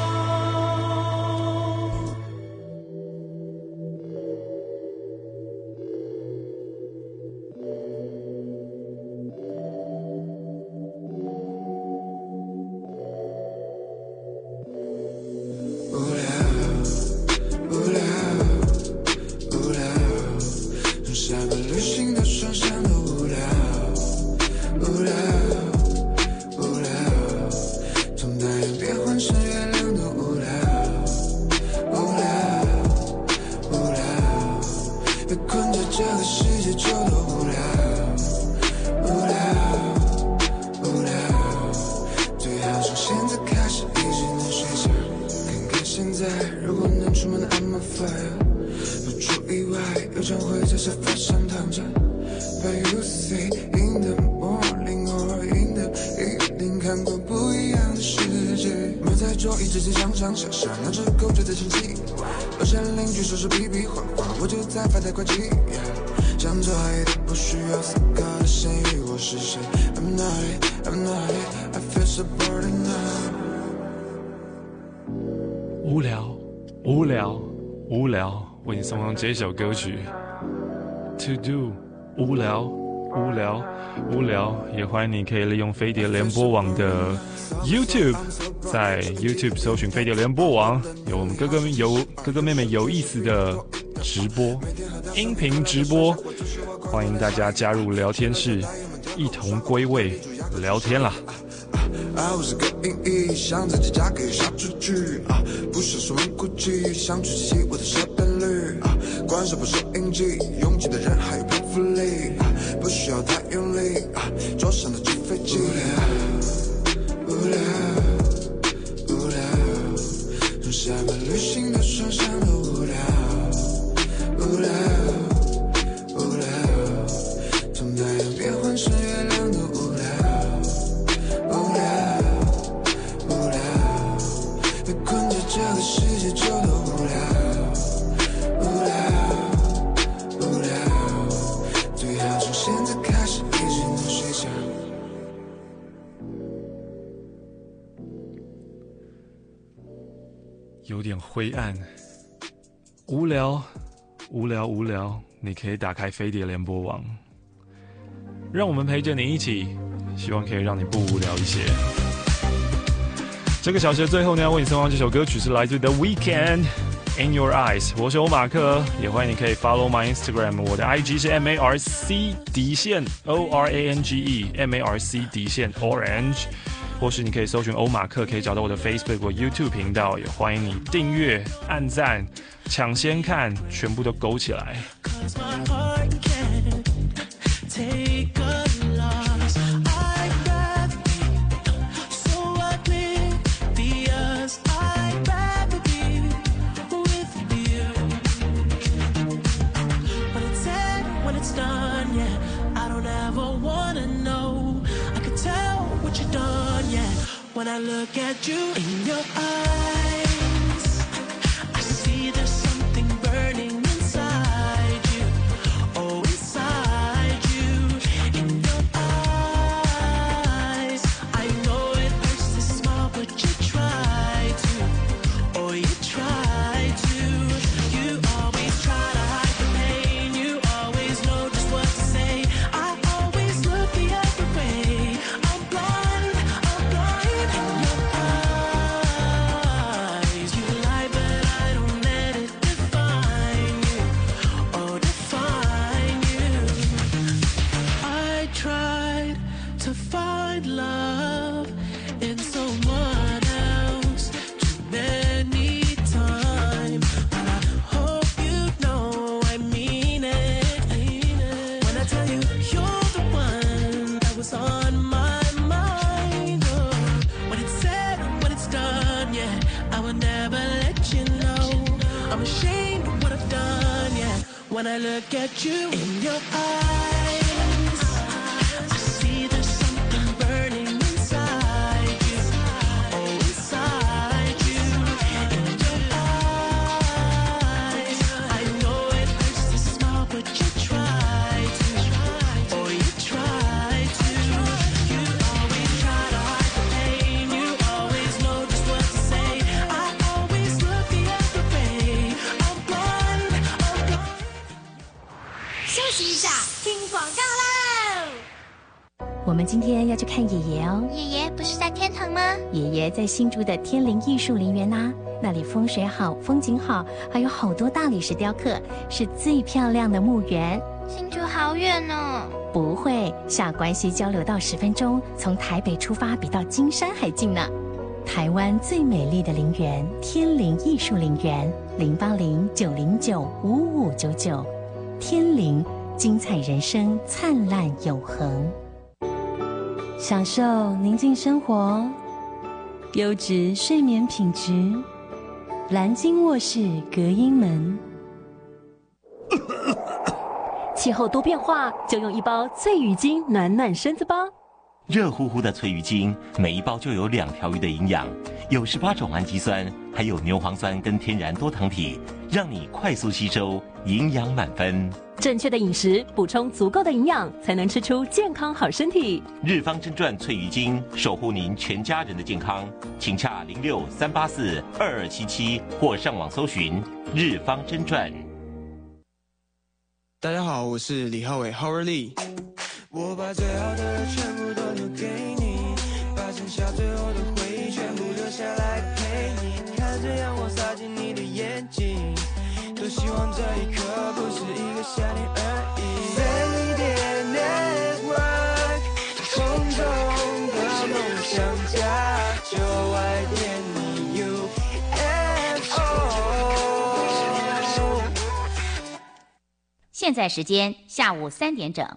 下个旅行的双向的无聊，无聊，无聊，从太阳变换成月亮的无聊，无聊，无聊，被困在这个世界就多无聊，无聊，无聊，最好从现在开始一直能睡觉，看看现在，如果能出门 I'm on fire。不出意外，有将会在沙发上躺着。But you say in the morning or in the evening， 看过不一样的世界。没在桌椅之间想想想想，那只狗追在亲戚，楼下邻居说说屁屁话话，我就在发呆快气。想做爱的不需要思考的咸鱼，我是谁 ？I'm not it, I'm not it, I feel so bored now。 无聊，无聊，无聊。为你送上这首歌曲 To Do， 无聊无聊无聊，也欢迎你可以利用飞碟联播网的 YouTube， 在 YouTube 搜寻飞碟联播网，有我们哥哥有哥哥妹妹有意思的直播音频直播，欢迎大家加入聊天室，一同归位聊天啦。 啊，我是个音译，想自己家可以杀出去啊！不想说门哭泣，想去记我的小单率啊！关上部收音机，拥挤的人还有蝙蝠力啊！不需要太用力啊！桌上的纸飞机，无聊，无聊，从下班旅行到双向的无聊，无聊，无聊，从太阳变换成月亮的无聊。这个世界就多无聊，无聊，无聊，最好从现在开始一直能睡觉。 有点灰暗，无聊，无聊，无聊。你可以打开飞碟联播网，让我们陪着你一起，希望可以让你不无聊一些。这个小时的最后呢，要为你送上这首歌曲是来自 The Weeknd In Your Eyes。我是欧马克，也欢迎你可以 follow my Instagram， 我的 I G 是 M A R C 底线 O R A N G E M A R C 底线 Orange， 或是你可以搜寻欧马克，可以找到我的 Facebook 或 YouTube 频道，也欢迎你订阅、按赞、抢先看，全部都勾起来。 When I look at you in your eyes, I see there's something burning inside you. Oh, inside you, in your eyes. I know it hurts to smile, but you try to. Oh, you try to. You always try to hide the pain. You always know just what to say. I always look the other way. I'm blind, I'm blind. When I look at you in your eyes, 我们今天要去看爷爷哦。 爷爷不是在天堂吗？ 爷爷在新竹的天林艺术林园啦，那里风水好，风景好，还有好多大理石雕刻，是最漂亮的墓园。 新竹好远哦。 不会，下关西交流道十分钟，从台北出发比到金山还近呢。台湾最美丽的林园，天林艺术林园，零八零九零九五五九九，天林，精彩人生，灿烂永恒。 享受宁静生活，优质睡眠品质，蓝鲸卧室隔音门。 气候多变化，就用一包翠羽精暖暖身子吧。 热乎乎的翠羽精，每一包就有两条鱼的营养，有十八种氨基酸，还有牛磺酸跟天然多糖体，让你快速吸收，营养满分。 正确的饮食，补充足够的营养，才能吃出健康好身体。 日方真传翠羽精，守护您全家人的健康，请洽零六三八四二二七七或上网搜寻日方真传。 大家好，我是李浩伟 Howard Lee。我把最好的全部都留给你，把剩下最后的回忆全部留下来陪你。看着阳光洒进你的眼睛，多希望这一刻不是一个夏天而已。Family Network， 空中的梦想家，就爱点你 U F O。 现在时间下午三点整。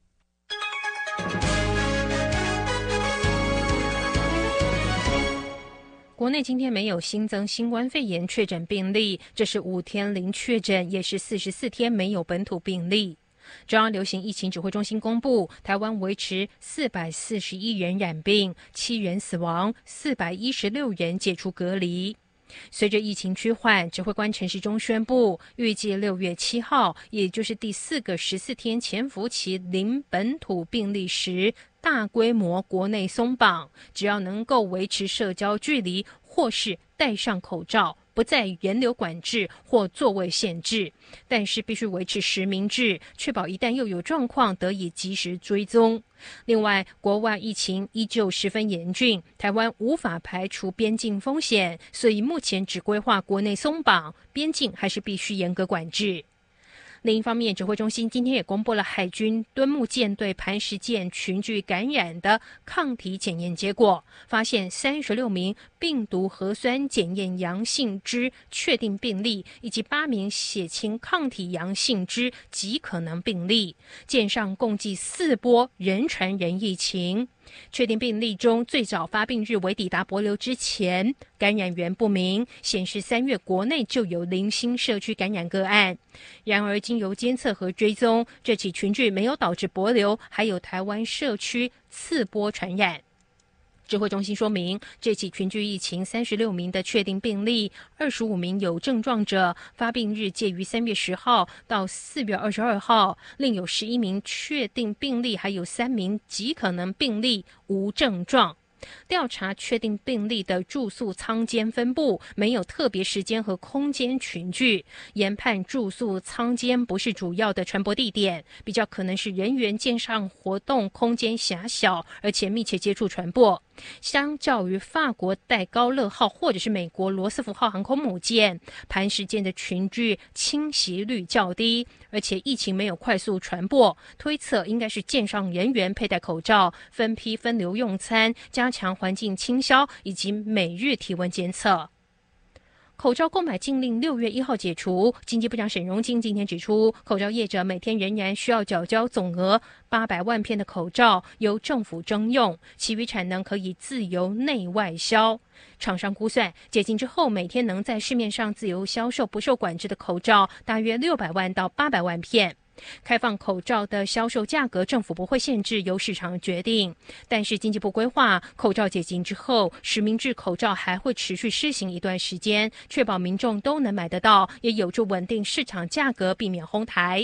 国内今天没有新增新冠肺炎确诊病例，这是五天零确诊，也是四十四天没有本土病例。中央流行疫情指挥中心公布，台湾维持四百四十一人染病，七人死亡，四百一十六人解除隔离。随着疫情趋缓，指挥官陈时中宣布，预计六月七号，也就是第四个十四天潜伏期零本土病例时，大规模国内松绑，只要能够维持社交距离或是戴上口罩，不再人流管制或座位限制，但是必须维持实名制，确保一旦又有状况得以及时追踪。另外，国外疫情依旧十分严峻，台湾无法排除边境风险，所以目前只规划国内松绑，边境还是必须严格管制。另一方面，指挥中心今天也公布了海军敦睦舰队磐石舰群聚感染的抗体检验结果，发现三十六名病毒核酸检验阳性之确定病例，以及八名血清抗体阳性之极可能病例，舰上共计四波人传人疫情。确定病例中，最早发病日为抵达帛琉之前，感染源不明，显示三月国内就有零星社区感染个案。然而，经由监测和追踪，这起群聚没有导致帛琉还有台湾社区次波传染。指挥中心说明，这起群聚疫情三十六名的确定病例，二十五名有症状者，发病日介于三月十号到四月二十二号，另有十一名确定病例，还有三名极可能病例无症状。调查确定病例的住宿舱间分布，没有特别时间和空间群聚，研判住宿舱间不是主要的传播地点，比较可能是人员舰上活动空间狭小，而且密切接触传播。相较于法国戴高乐号或者是美国罗斯福号航空母舰，磐石舰的群聚侵袭率较低，而且疫情没有快速传播，推测应该是舰上人员佩戴口罩，分批分流用餐，加强环境清消以及每日体温监测。口罩购买禁令六月一号解除，经济部长沈荣津今天指出，口罩业者每天仍然需要缴交总额八百万片的口罩，由政府征用，其余产能可以自由内外销。厂商估算，解禁之后，每天能在市面上自由销售不受管制的口罩大约六百万到八百万片。开放口罩的销售价格，政府不会限制，由市场决定。但是经济部规划，口罩解禁之后，实名制口罩还会持续施行一段时间，确保民众都能买得到，也有助稳定市场价格，避免哄抬。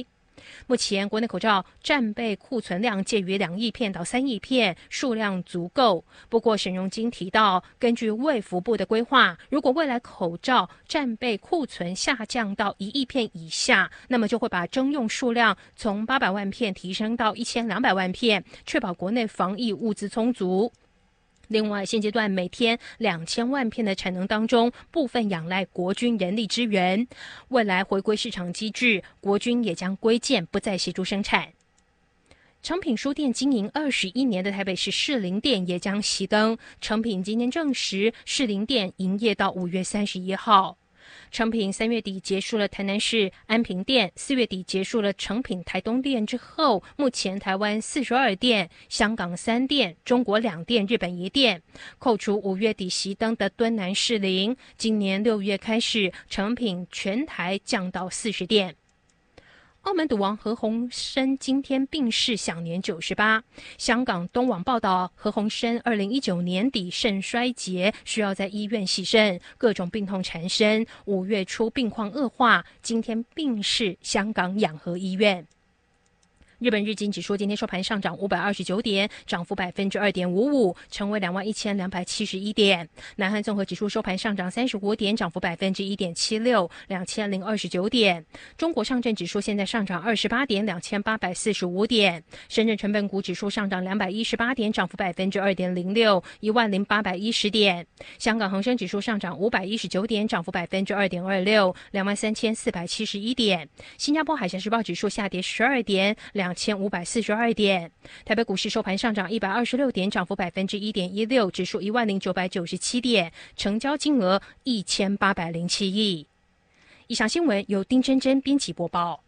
目前国内口罩战备库存量介于两亿片到三亿片，数量足够。不过沈荣金提到，根据卫福部的规划，如果未来口罩战备库存下降到一亿片以下，那么就会把征用数量从八百万片提升到一千两百万片，确保国内防疫物资充足。另外，现阶段每天两千万片的产能当中，部分仰赖国军人力支援。未来回归市场机制，国军也将归建，不再协助生产。诚品书店经营二十一年的台北市士林店也将熄灯。诚品今天证实，士林店营业到五月三十一号。诚品三月底结束了台南市安平店，四月底结束了诚品台东店之后，目前台湾四十二店，香港三店，中国两店，日本一店。扣除五月底熄灯的敦南士林，今年六月开始，诚品全台降到四十店。澳门赌王何鸿燊今天病逝，享年九十八。香港东网报道，何鸿燊二零一九年底肾衰竭，需要在医院洗肾，各种病痛缠身，五月初病况恶化，今天病逝，香港养和医院。日本日经指数今天收盘上涨五百二十九点，涨幅百分之二点五五，成为两万一千两百七十一点。南韩综合指数收盘上涨三十五点，涨幅百分之一点七六，两千零二十九点。中国上证指数现在上涨二十八点，两千八百四十五点。深圳成分股指数上涨两百一十八点，涨幅百分之二点零六，一万零八百一十点。香港恒生指数上涨五百一十九点，涨幅百分之二点二六，两万三千四百七十一点。新加坡海峡时报指数下跌十二点，两千五百四十二点。台北股市收盘上涨一百二十六点，涨幅百分之一点一六，指数一万零九百九十七点，成交金额一千八百零七亿。以上新闻由丁真真编辑播报。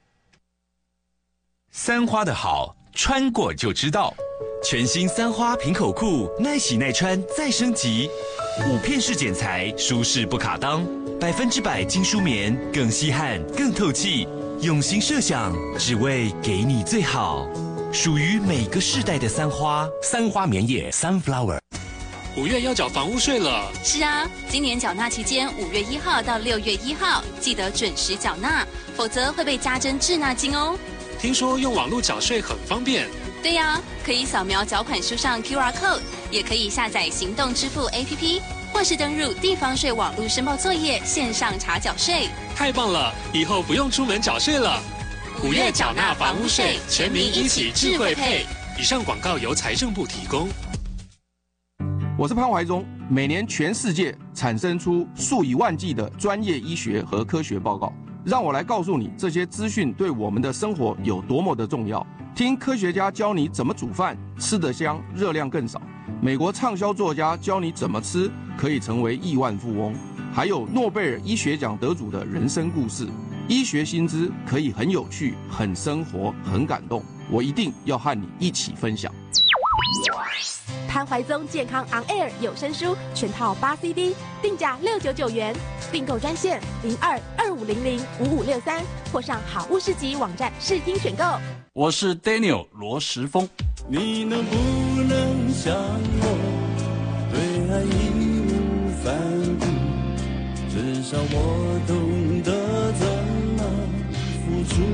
三花的好，穿过就知道。全新三花平口裤，耐洗耐穿再升级，五片式剪裁，舒适不卡裆，百分之百精梳棉，更吸汗更透气。用心设想，只为给你最好，属于每个世代的三花。三花棉业 Sunflower。 五月要缴房屋税了。 是啊，今年缴纳期间五月一号到六月一号，记得准时缴纳，否则会被加征滞纳金哦。 听说用网络缴税很方便。 对呀，可以扫描缴款书上 Q R code， 也可以下载行动支付 A P P， 或是登入地方税网络申报作业线上查缴税。 太棒了，以后不用出门缴税了。 五月缴纳房屋税，全民一起智慧配。 以上广告由财政部提供。 我是潘怀忠。每年全世界产生出数以万计的专业医学和科学报告，让我来告诉你这些资讯对我们的生活有多么的重要。听科学家教你怎么煮饭，吃得香，热量更少。美国畅销作家教你怎么吃可以成为亿万富翁。还有诺贝尔医学奖得主的人生故事。医学新知可以很有趣、很生活、很感动，我一定要和你一起分享。 潘怀宗健康 On Air 有声书全套八 C D， 定价六九九元，订购专线零二二五零零五五六三，或上好物市集网站试听选购。 我是 Daniel 罗时丰。 你能不能像我，对爱义无反顾？至少我懂得怎么付出。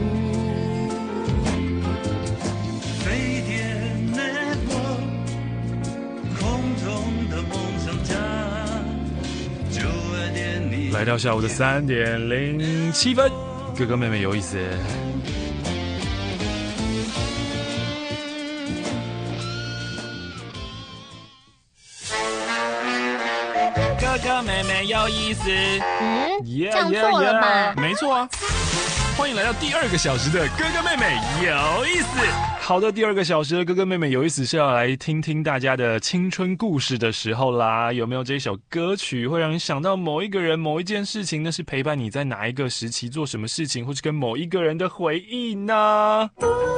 飞碟 Network， 空中的梦想家，就爱点你。 来到下午的三点零七分，哥哥妹妹有意思。 哥哥妹妹有意思。 嗯， yeah, 这样错了吧？ yeah, yeah. 没错啊。欢迎来到第二个小时的哥哥妹妹有意思。好的，第二个小时的哥哥妹妹有意思是要来听听大家的青春故事的时候啦。有没有这一首歌曲会让你想到某一个人、某一件事情？那是陪伴你在哪一个时期做什么事情，或是跟某一个人的回忆呢？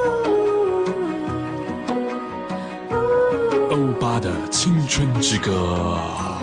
欧巴的青春之歌。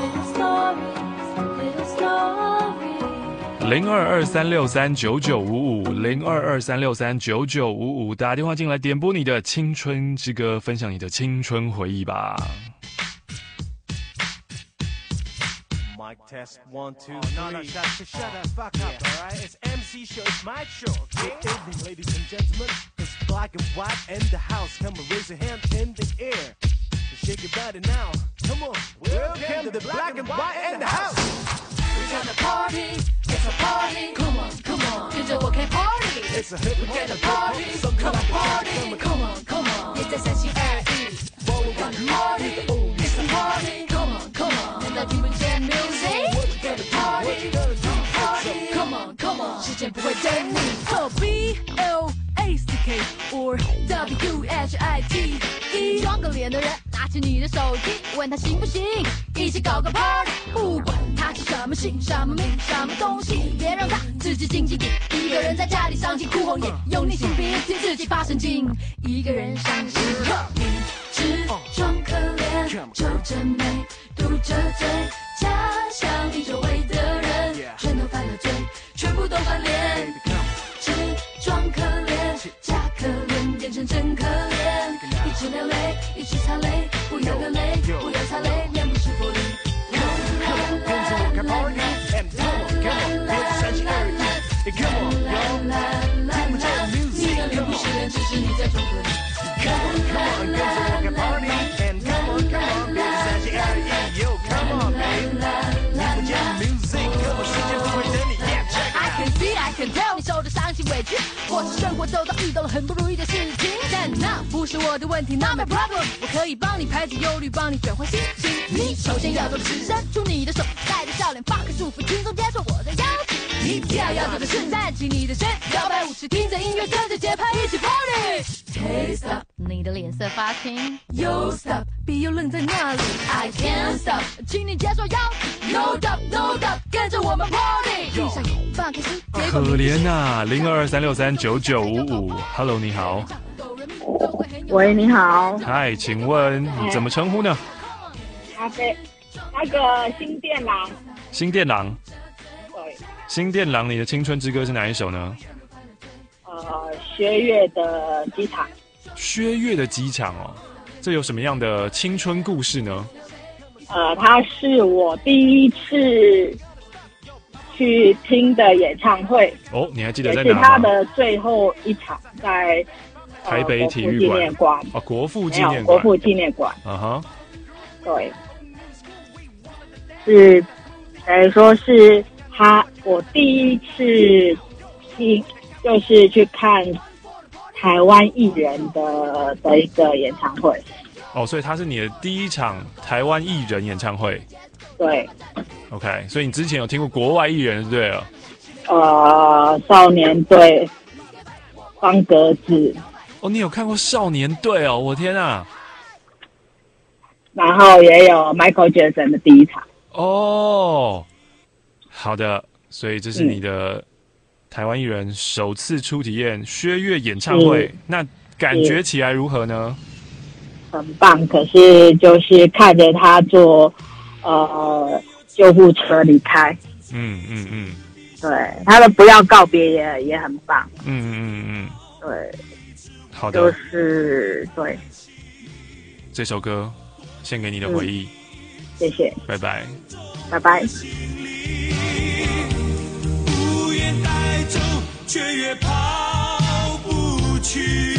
零二二三六三九九五五，零二二三六三九九五五，打电话进来点播你的青春之歌，分享你的青春回忆吧。 Test one, two, oh, no, no, shut, shut up, fuck up, all right? It's M C show, it's my show. Okay? Good evening, ladies and gentlemen. It's black and white and the house. Come on, raise your hand in the air. Shake your body now. Come on. Welcome to the black and white and the house. We're gonna party. It's a party. Come on, come on. 跟着我开 party. It's a hip hop. We're gonna party. Come on, party. Come on, come on. 也在三心二意。We're gonna party. It's a party. Come on, come on. 难道听不见 music? We're gonna party. Party. Come on, come on. 时间不会等你。So B L A C K or W H I T E， 装个脸的人拿起你的手机，问他行不行，一起搞个 party。不管他是什么姓、什么名、什么东西，别让他自己静静地一个人在家里伤心哭红眼，用你性别听自己发神经，一个人伤心。你只装可怜，皱着眉，嘟着嘴，假想你周围的人全都犯了罪，全部都翻脸。只装可怜，假可怜，变成真可怜，一直流泪，一直擦泪，不要流泪，不要擦泪，面目是玻璃。你的脸不是脸，只是你在装可怜。I can see, I can tell， 你受着伤心委屈，或是生活走到遇到了很不如意的事情，但那不是我的问题 ，Not my problem， 我可以帮你排解忧虑，帮你转换心情。你首先要做的是伸出你的手，带着笑脸，放开束缚，轻松接受我的邀请。你第二要做的是站起你的身，摇摆舞池，听着音乐，跟着节拍一起 party。Hey stop， 你的脸色发青。You stop， 别又愣在那里。I can't stop， 请你接受邀请。No doubt No doubt， 跟着我们 party。闭上眼，放开心。 可怜呐，零二二三六三九九五五 ，Hello， 你好。 喂，你好。 嗨，请问你怎么称呼呢？ 咖啡，那个新店郎。 新店郎。 对。 新店郎，你的青春之歌是哪一首呢？ 呃，薛岳的机场。 薛岳的机场哦，这有什么样的青春故事呢？ 呃，他是我第一次去听的演唱会。 哦，你还记得在哪吗？ 也是他的最后一场在、 呃、台北体育馆。 馆哦，国父纪念馆。 国父纪念馆。 啊哈。 对。是，等于说是他我第一次听，就是去看台湾艺人的的一个演唱会。 哦，所以他是你的第一场台湾艺人演唱会。 对。 OK， 所以你之前有听过国外艺人，对了？ 呃，少年队、方格子。 哦，你有看过少年队哦？我天啊！ 然后也有 Michael Jackson 的第一场。 哦，好的，所以这是你的台湾艺人首次初体验薛岳演唱会，嗯、那感觉起来如何呢？ 很棒，可是就是看着他坐呃救护车离开。 嗯嗯嗯， 对，他的不要告别也也很棒。 嗯嗯嗯， 对， 好的， 就是对这首歌献给你的回忆。嗯、 谢谢， 拜拜， 拜拜。 不愿带走，却也抛不去。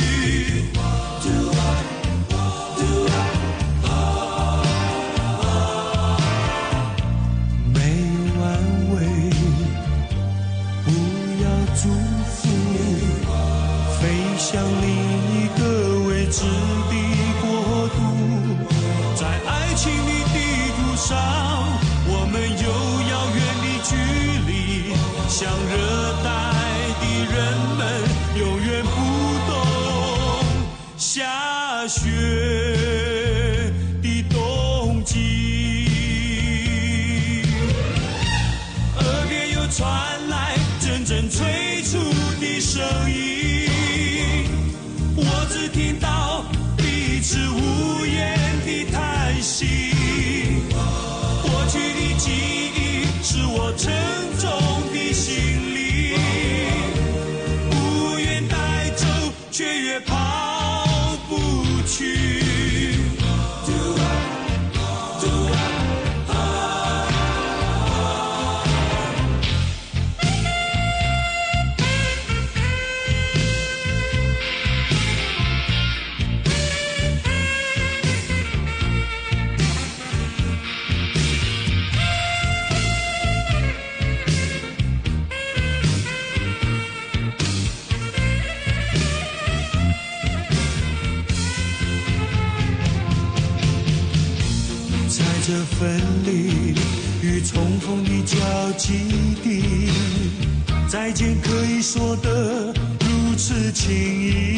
向另一个未知的国度，在爱情的地图上，我们有遥远的距离，像热带的人们永远不懂下雪的冬季。耳边又传来阵阵催促的声音，我只听到彼此无言的叹息，过去的记忆是我沉重的行李。 着分离与重逢的交集地，再见可以说得如此轻易。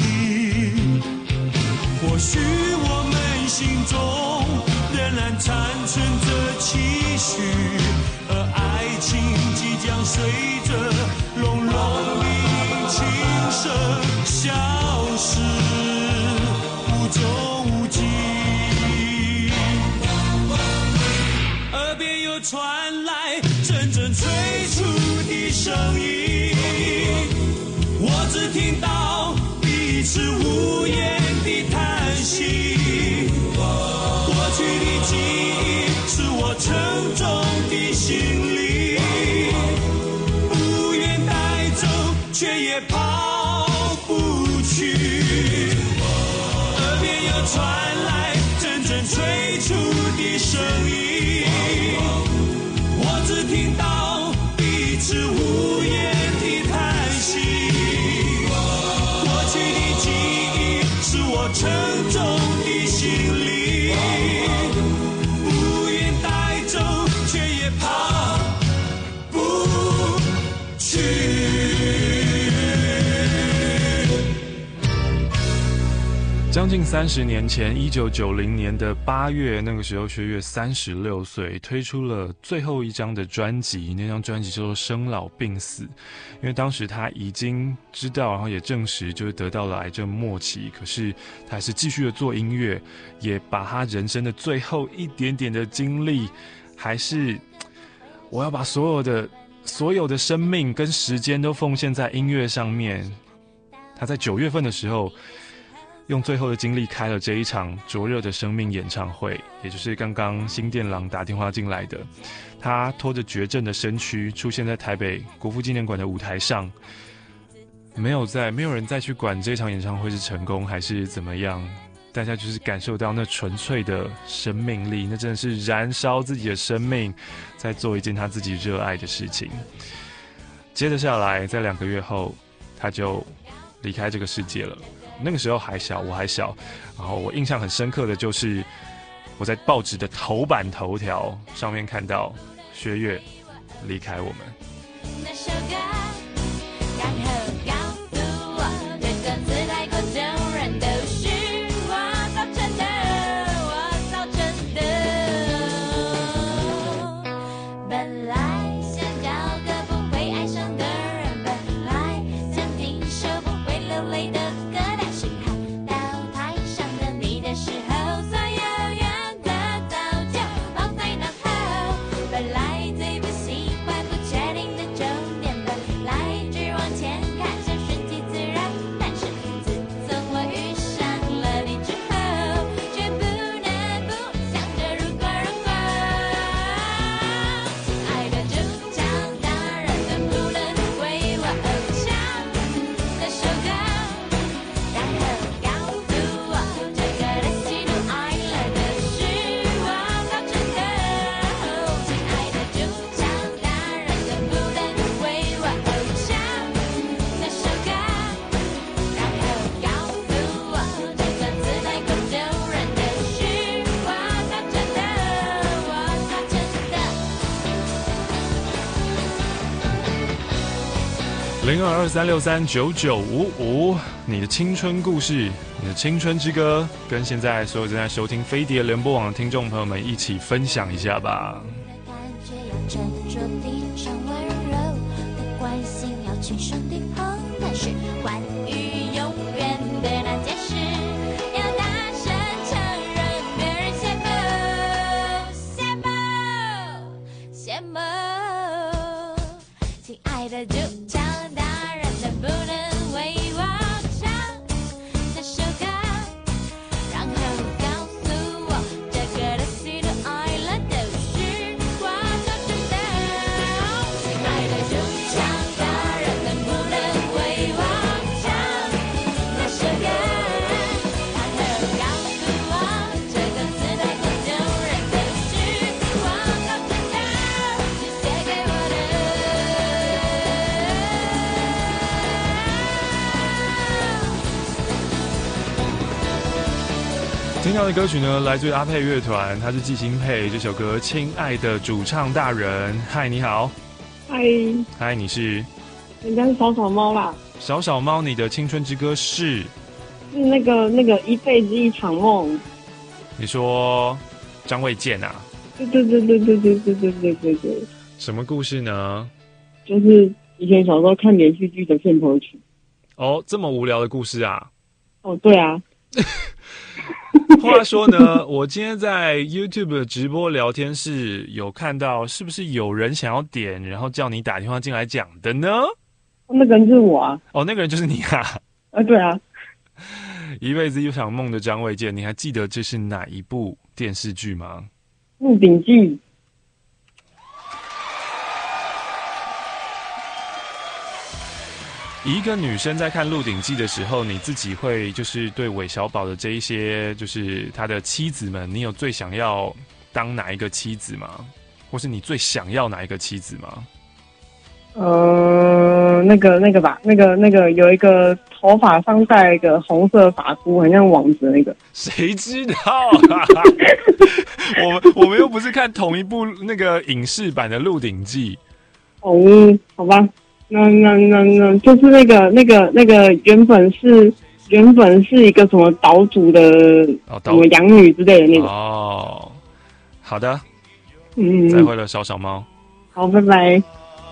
或许我们心中仍然残存着期许，而爱情即将随着隆隆的琴声消失无踪无迹。耳边又传来阵阵催促的声音，我只听到彼此无言的叹息。过去的记忆是我沉重的行李，不愿带走，却也抛不去。耳边又传来阵阵催促的声音，我只听到彼此无言的叹息。过去的记忆是我沉重的行李，不愿带走，却也抛不去。 将近三十年前，一九九零年的八月，那个时候薛岳三十六岁，推出了最后一张的专辑，那张专辑叫做《生老病死》。因为当时他已经知道，然后也证实，就是得到了癌症末期，可是他还是继续的做音乐，也把他人生的最后一点点的精力，还是我要把所有的所有的生命跟时间都奉献在音乐上面。他在九月份的时候，用最后的精力开了这一场灼热的生命演唱会，也就是刚刚新店郎打电话进来的。他拖着绝症的身躯出现在台北国父纪念馆的舞台上，没有在没有人再去管这场演唱会是成功还是怎么样，大家就是感受到那纯粹的生命力，那真的是燃烧自己的生命，在做一件他自己热爱的事情。接着下来，在两个月后，他就离开这个世界了。那个时候还小，我还小，然后我印象很深刻的就是我在报纸的头版头条上面看到薛岳离开我们。 那首歌，然后告诉我，这个字太过动人，都是我造成的，我造成的。本来想找个不会爱上的人，本来想听首不会流泪的歌，但是看到台上的你的时候，所有远的早就忘在脑后。本来最不喜欢不确定的终点，本来只往前看想顺其自然，但是自从我遇上了你之后，却不能不想着如果如果。亲爱的主角当然能不能为我而唱那首歌，然后告诉我，这个的喜怒哀乐都是我造成的。亲爱的主角当然能不能为我而唱那首歌，然后告诉我，这个字太过动人，都是我造成的，我造成的。 零二二三六三九九五五，你的青春故事，你的青春之歌，跟现在所有正在收听飞碟联播网的听众朋友们一起分享一下吧。 感觉要沉着地唱温柔的关心，要轻声地哼，但是关于永远的那件事，要大声承认，别人羡慕羡慕羡慕。亲爱的主唱大人，能不能为我唱那首歌，然后告诉我，这个的喜怒哀乐都是我造成的。亲爱的主唱大人，能不能为我听到的歌曲呢，来自于阿佩乐团，他是季新佩，这首歌《亲爱的主唱大人》。嗨，你好。 嗨。 嗨，你是？ 人家是小小猫啦。 小小猫，你的青春之歌是？ 是那个那个一辈子一场梦。 你说张卫健啊？ 对对对对对对对对对对对。 什么故事呢？ 就是以前小时候看连续剧的片头曲。 哦，这么无聊的故事啊？ 哦，对啊。 话说呢，我今天在 YouTube 的直播聊天室有看到，是不是有人想要点，然后叫你打电话进来讲的呢？ 那个人就是我啊。 哦，那个人就是你啊。 啊，对啊。 一辈子一场梦的张卫健，你还记得这是哪一部电视剧吗？ 《鹿鼎记》。 一个女生在看《鹿鼎记》的时候，你自己会就是对韦小宝的这一些，就是他的妻子们，你有最想要当哪一个妻子吗？或是你最想要哪一个妻子吗？ 呃，那个那个吧，那个那个有一个头发上戴一个红色发箍，很像王子那个。 谁知道啊？我们我们又不是看同一部那个影视版的《鹿鼎记》。 哦，好吧。那那那那就是那个那个那个原本是原本是一个什么岛主的什么养女之类的那种。 哦，好的， 嗯， 再会了，小小猫。 好，拜拜。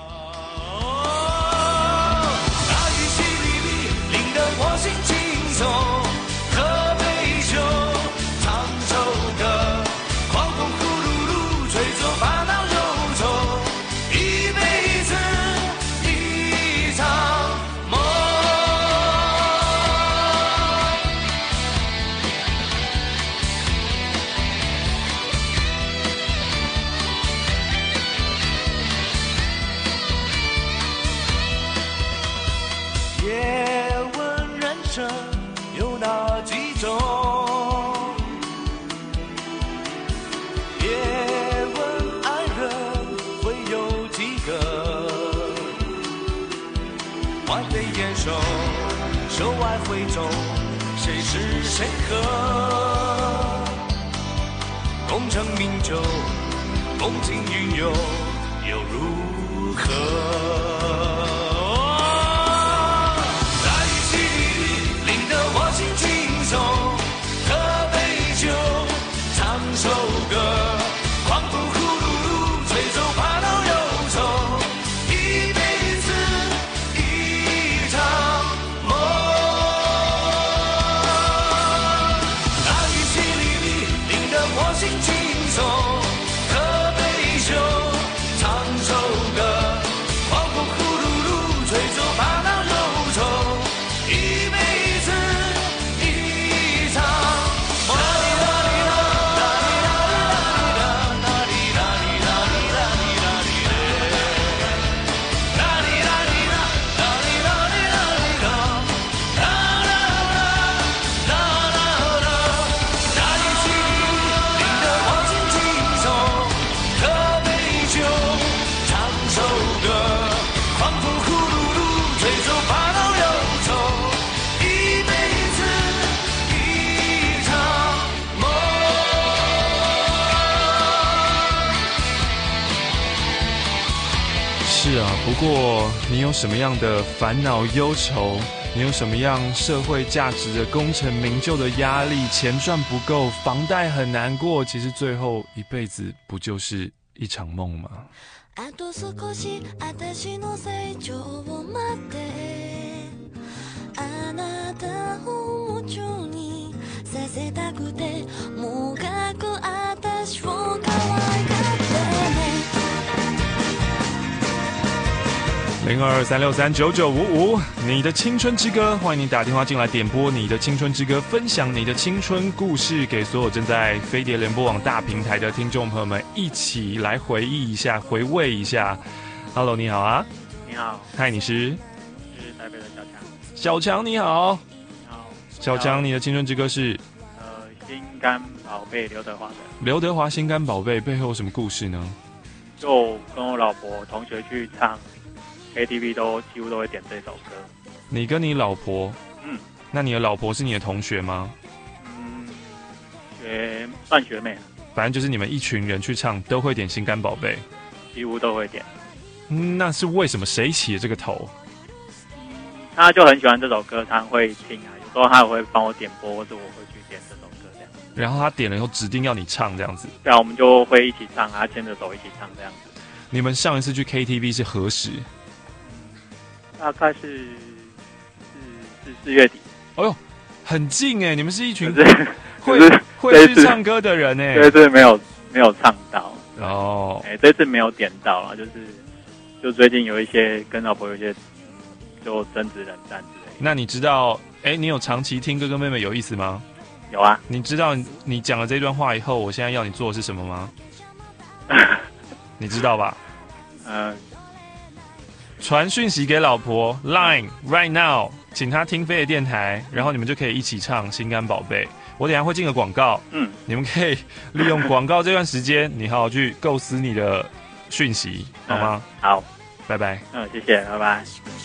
谁和功成名就，功尽云游，又如何？大雨淅沥沥，淋得我心轻松。喝杯酒，唱首歌，狂风呼噜噜，吹走烦恼忧愁。一辈子一场梦。心轻松，喝杯酒，唱首歌，狂风呼噜噜，吹走烦恼忧愁，一辈子一场梦。 是啊，不过你有什么样的烦恼忧愁？你有什么样社会价值的功成名就的压力？钱赚不够，房贷很难过，其实最后一辈子不就是一场梦吗？ あと少し私の成長を待ってあなたを夢中にさせたくてもがく私を可愛がってね。 零二二三六三九九五五，你的青春之歌，欢迎你打电话进来点播你的青春之歌，分享你的青春故事，给所有正在飞碟联播网大平台的听众朋友们一起来回忆一下，回味一下。Hello， 你好啊。 你好。 嗨，你是？ 是台北的小强。 小强，你好。 你好。 小强，你的青春之歌是？ 呃，心肝宝贝刘德华的。 刘德华心肝宝贝背后有什么故事呢？ 就跟我老婆同学去唱 K T V 都几乎都会点这首歌。 你跟你老婆？ 嗯。 那你的老婆是你的同学吗？ 嗯， 学算学妹， 反正就是你们一群人去唱都会点心肝宝贝， 几乎都会点。 嗯，那是为什么？谁起的这个头？ 他就很喜欢这首歌，他会听啊，有时候他也会帮我点播，或者我会去点这首歌这样。 然后他点了以后指定要你唱这样子。 对啊，我们就会一起唱啊，牵着手一起唱这样子。 你们上一次去 K T V 是何时？ 大概是是是四月底。 哦呦，很近哎！你们是一群可是会可是会去唱歌的人哎。 这次没有没有唱到哦， 哎、欸，这次没有点到啊，就是就最近有一些跟老婆有一些就争执冷战之类的。 那你知道哎、欸，你有长期听哥哥妹妹有意思吗？ 有啊。 你知道你讲了这段话以后，我现在要你做的是什么吗？你知道吧？ 嗯。 传讯息给老婆 Line right now， 请她听飞的电台，然后你们就可以一起唱《心肝宝贝》。我等一下会进个广告， 嗯， 你们可以利用广告这段时间，你好好去构思你的讯息，好吗？ 嗯、好， 拜拜。 嗯，谢谢，拜拜。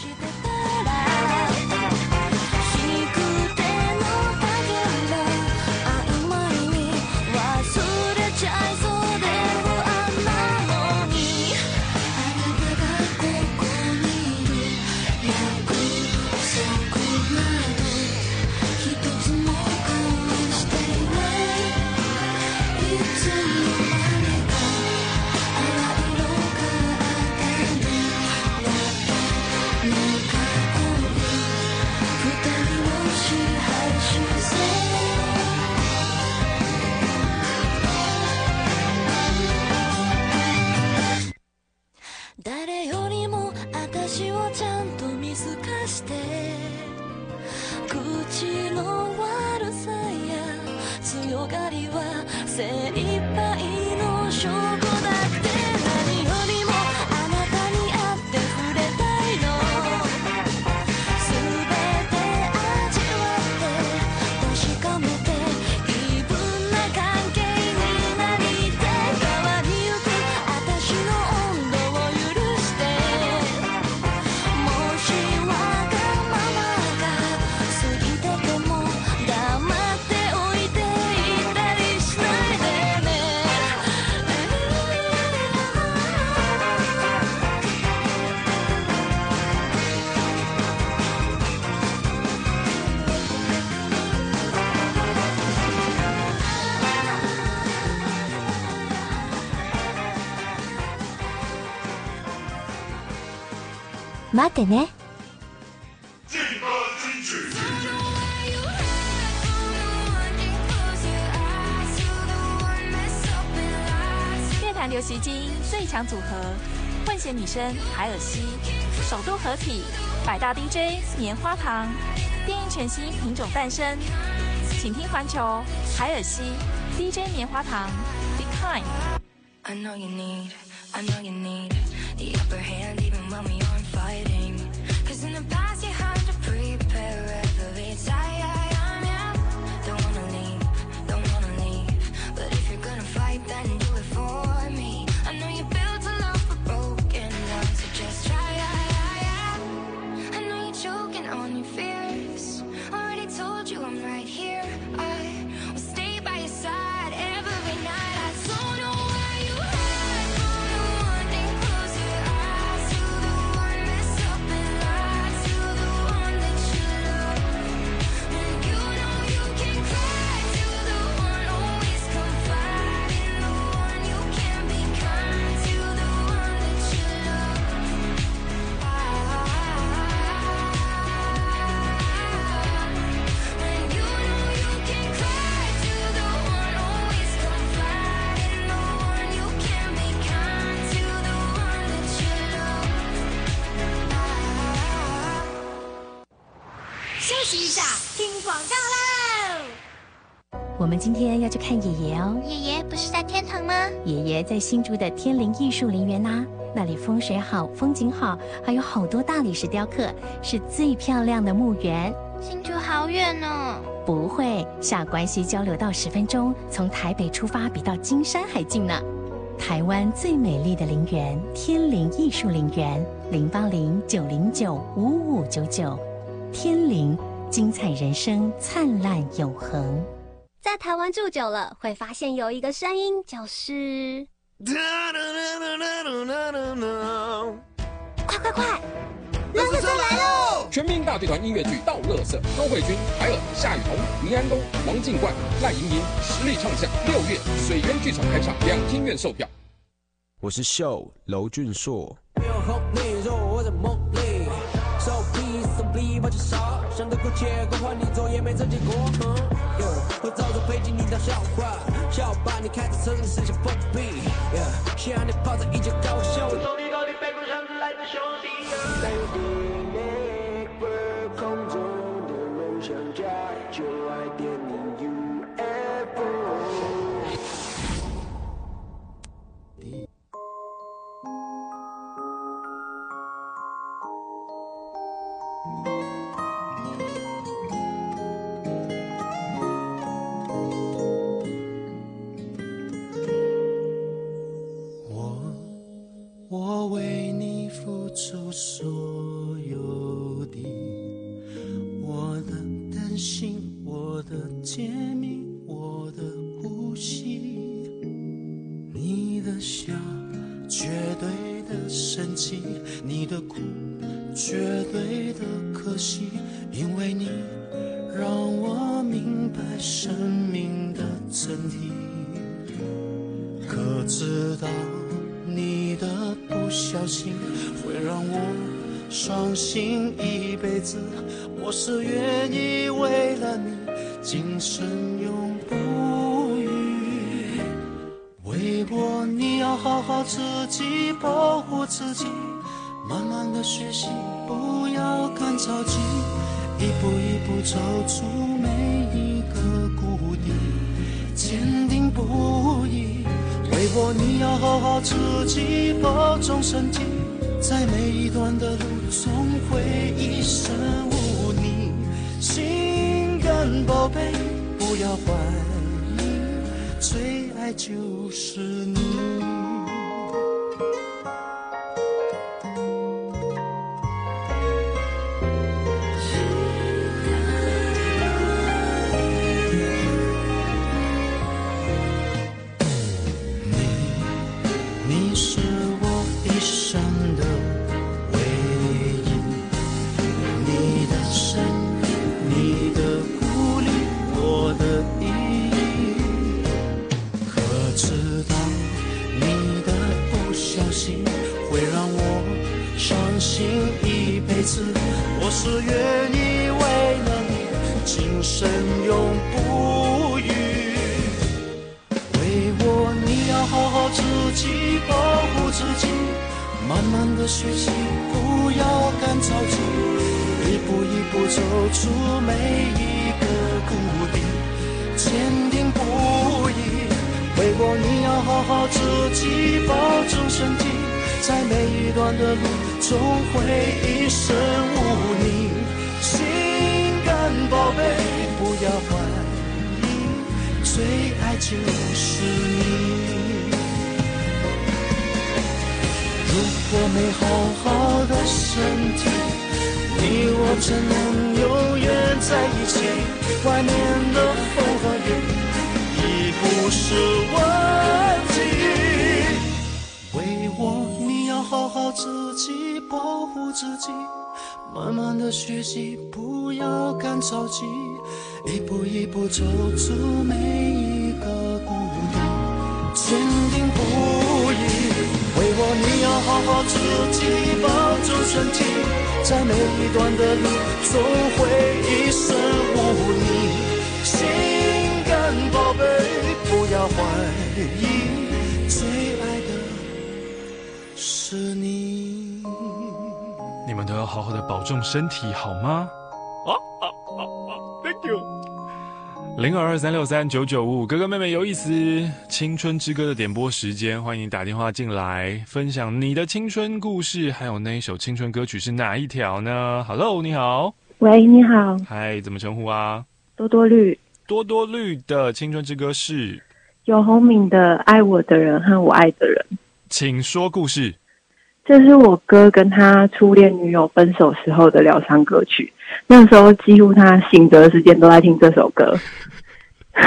誰よりも私をちゃんと見透かして口の悪さや強がりは精一杯の証拠だって何よりもあなたに会って触れたいの全て味わって確かめてイーブンな関係になりたい変わりゆく私の温度を許してもしわがままが過ぎてても黙っておいていたりしないでね待ってね。 乐坛流行金最强组合，混血女生海尔希，首度合体，百大 D J 棉花糖，电影全新品种诞生，请听环球海尔希 D J 棉花糖 Be Kind。I know you need, I know you need the upper hand even when we aren't fighting. Cause in the past you had to prepare every time. Yeah. Don't wanna leave, don't wanna leave. But if you're gonna fight, then do it for me. I know you built a love for broken hearts, so just try. I know you're choking on your fears. Already told you I'm right here. I will stay by your side every night. I don't know why you hide from the one thing. Close your eyes to the one messed up and lied to the one that you love. And you know you can cry to the one always confide in the one you can be kind to the one that you love. And you know you can cry to the one always confide in the one you can be kind to the one that you love. 休息一下，听广告喽。 我们今天要去看爷爷哦。 爷爷不是在天堂吗？ 爷爷在新竹的天林艺术林园呐、那里风水好，风景好，还有好多大理石雕刻，是最漂亮的墓园。 新竹好远哦。 不会，下关西交流道十分钟，从台北出发比到金山还近呢。台湾最美丽的林园——天林艺术林园，零八零九零九五五九九，天林精彩人生，灿烂永恒。 在台湾住久了，会发现有一个声音，就是快快快，垃圾车来喽！ 全民大剧团音乐剧《倒垃圾》，高慧君、海尔、夏雨桐、林安东、王静冠、赖莹莹实力唱将。六月水源剧场开场，两厅院售票。 我是秀娄俊硕。想得过且过，换你做也没这结果。会照着飞机你当笑话，笑吧你开着车子剩下封闭。希望你抱着一切高笑。我懂你到底背过上来的兄弟。在有地面空中的梦想家，就爱点你 U F O。 我为你付出所有的，我的担心，我的揭秘，我的呼吸，你的笑，绝对的深情，你的苦，绝对的可惜，因为你让我明白生命的真谛，可知道你的不小心会让我伤心一辈子，我是愿意为了你今生永不渝。为我你要好好自己，保护自己，慢慢的学习，不要赶着急，一步一步走出每一个谷底，坚定不移。为我你要好好自己，保重身体，在每一段的路总会一生无你。心肝宝贝不要怀疑，最爱就是你。我是愿意为了你今生永不渝。为我你要好好自己，保护自己，慢慢的学习，不要赶着急，一步一步走出每一个谷底，坚定不移。为我你要好好自己，保重身体，在每一段的路总会一生无你。心肝宝贝不要怀疑，最爱就是你。如果没好好的身体，你我怎能永远在一起？外面的风和雨已不是问题。为我你要好好自己，保护自己，慢慢的学习，不要赶着急，一步一步走出每一个谷底，坚定不移。为我你要好好自己，保重身体，在每一段的路总会一生无你。心肝宝贝不要怀疑，最爱的是你。 你们都要好好的保重身体，好吗？啊啊啊啊 ！Thank you。零二二三六三九九五，哥哥妹妹有意思，青春之歌的点播时间，欢迎打电话进来分享你的青春故事，还有那一首青春歌曲是哪一条呢 ？Hello， 你好。 喂，你好。 嗨，怎么称呼啊？ 多多绿。 多多绿的青春之歌是游鸿明的《爱我的人和我爱的人》。 请说故事。 这是我哥跟他初恋女友分手时候的疗伤歌曲，那时候几乎他醒着的时间都在听这首歌。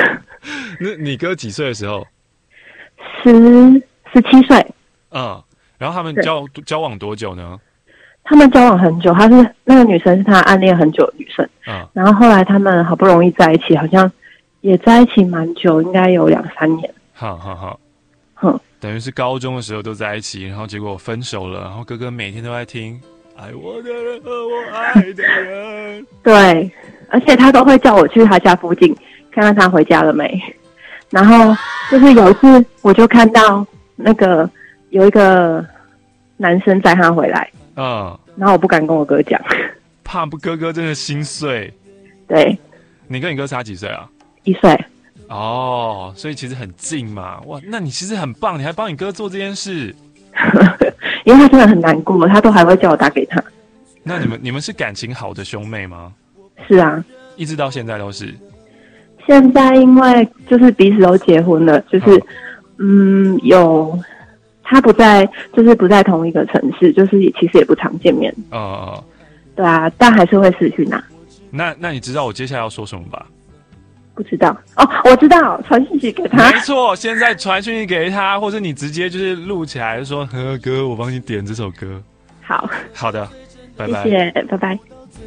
那你哥几岁的时候？ 十十七岁。 嗯，然后他们交交往多久呢？ 他们交往很久，她是那个女生是他暗恋很久的女生。嗯，然后后来他们好不容易在一起，好像也在一起蛮久，应该有两三年。 好好好， 哼， 等于是高中的时候都在一起，然后结果分手了，然后哥哥每天都在听爱我的人和我爱的人。 对，而且他都会叫我去他家附近看看他回家了没。然后就是有一次，我就看到那个有一个男生载他回来， 嗯， 然后我不敢跟我哥讲， 怕不哥哥真的心碎。 对， 你跟你哥差几岁啊？ 一岁。 哦，所以其实很近嘛。哇，那你其实很棒，你还帮你哥做这件事。 因为他真的很难过，他都还会叫我打给他。 那你们你们是感情好的兄妹吗？ 是啊， 一直到现在都是。 现在因为就是彼此都结婚了，就是、哦、嗯，有他不在，就是不在同一个城市，就是其实也不常见面。 哦哦， 对啊，但还是会视讯啊。 那那你知道我接下来要说什么吧？ 不知道哦，我知道，传讯息给他。 没错，现在传讯息给他，或者你直接就是录起来说：“呵哥，我帮你点这首歌。” 好好的，拜拜， 谢谢，拜拜。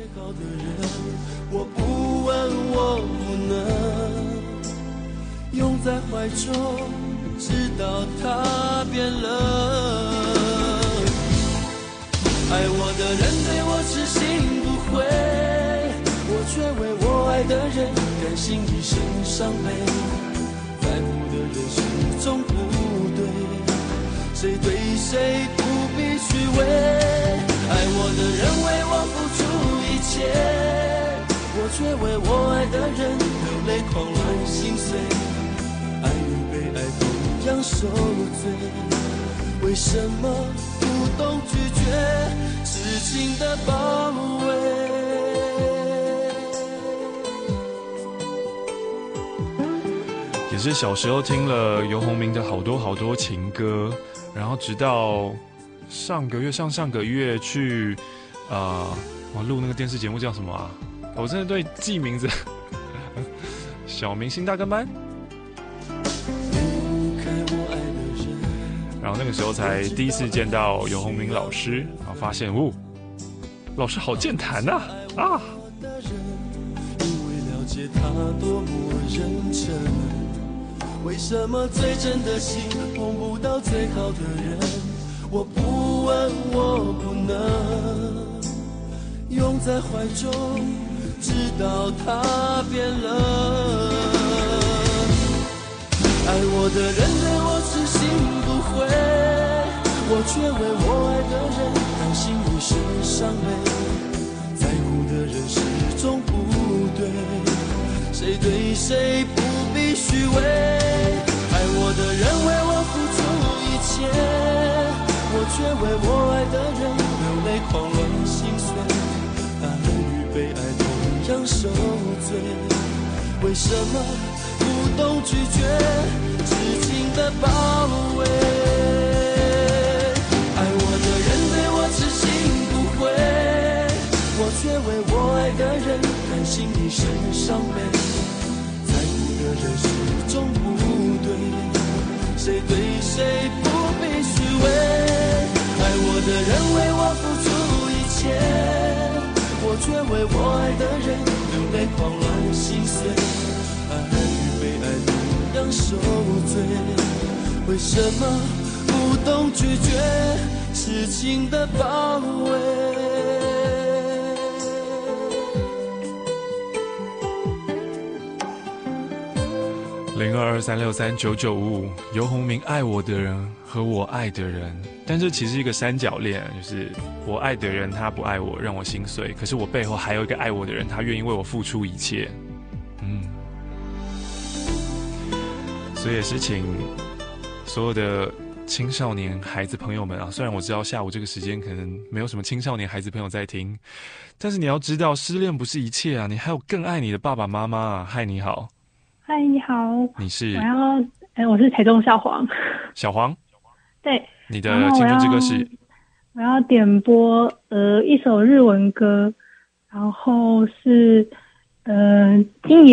我不问，我不能拥在怀中，直到它变冷。爱我的人对我痴心不悔，我却为我爱的人甘心一生伤悲。在乎的人始终不对，谁对谁不必虚伪。爱我的人为我付出一切，我却为我爱的人流泪狂乱心碎。爱与被爱同样受罪，为什么不懂拒绝痴情的包围？ 也是小时候听了游鸿明的好多好多情歌，然后直到上个月、上上个月去，呃，我录那个电视节目叫什么啊？我真的对记名字，小明星大跟班。然后那个时候才第一次见到游鸿明老师，然后发现，哦，老师好健谈呐！啊！ 因为了解他多么认真。为什么最真的心碰不到最好的人？我不问，我不能拥在怀中，直到它变冷。爱我的人对我痴心不悔，我却为我爱的人甘心一生伤悲。在乎的人始终不对，谁对谁不必虚伪。爱我的人为我付出一切，我却为我爱的人流泪狂乱心碎。爱与被爱同样受罪，为什么不懂拒绝痴情的包围？爱我的人对我痴心不悔，我却为我爱的人甘心一生伤悲。在乎的人始终不对，谁对谁不必虚伪。爱我的人为我付出一切，我却为我爱的人流泪狂乱心碎。爱与被爱同样受罪，为什么不懂拒绝痴情的包围？ 零二二三六三九九五五，游鸿明爱我的人和我爱的人，但这其实是一个三角恋，就是我爱的人他不爱我，让我心碎，可是我背后还有一个爱我的人，他愿意为我付出一切。嗯，所以也是请所有的青少年孩子朋友们啊，虽然我知道下午这个时间可能没有什么青少年孩子朋友在听，但是你要知道失恋不是一切啊，你还有更爱你的爸爸妈妈啊。嗨，你好。 嗨，你好， 你是？ 我要，哎，我是台中小黄。 小黄， 对， 你的青春之歌是？ 我要点播呃一首日文歌，然后是呃金野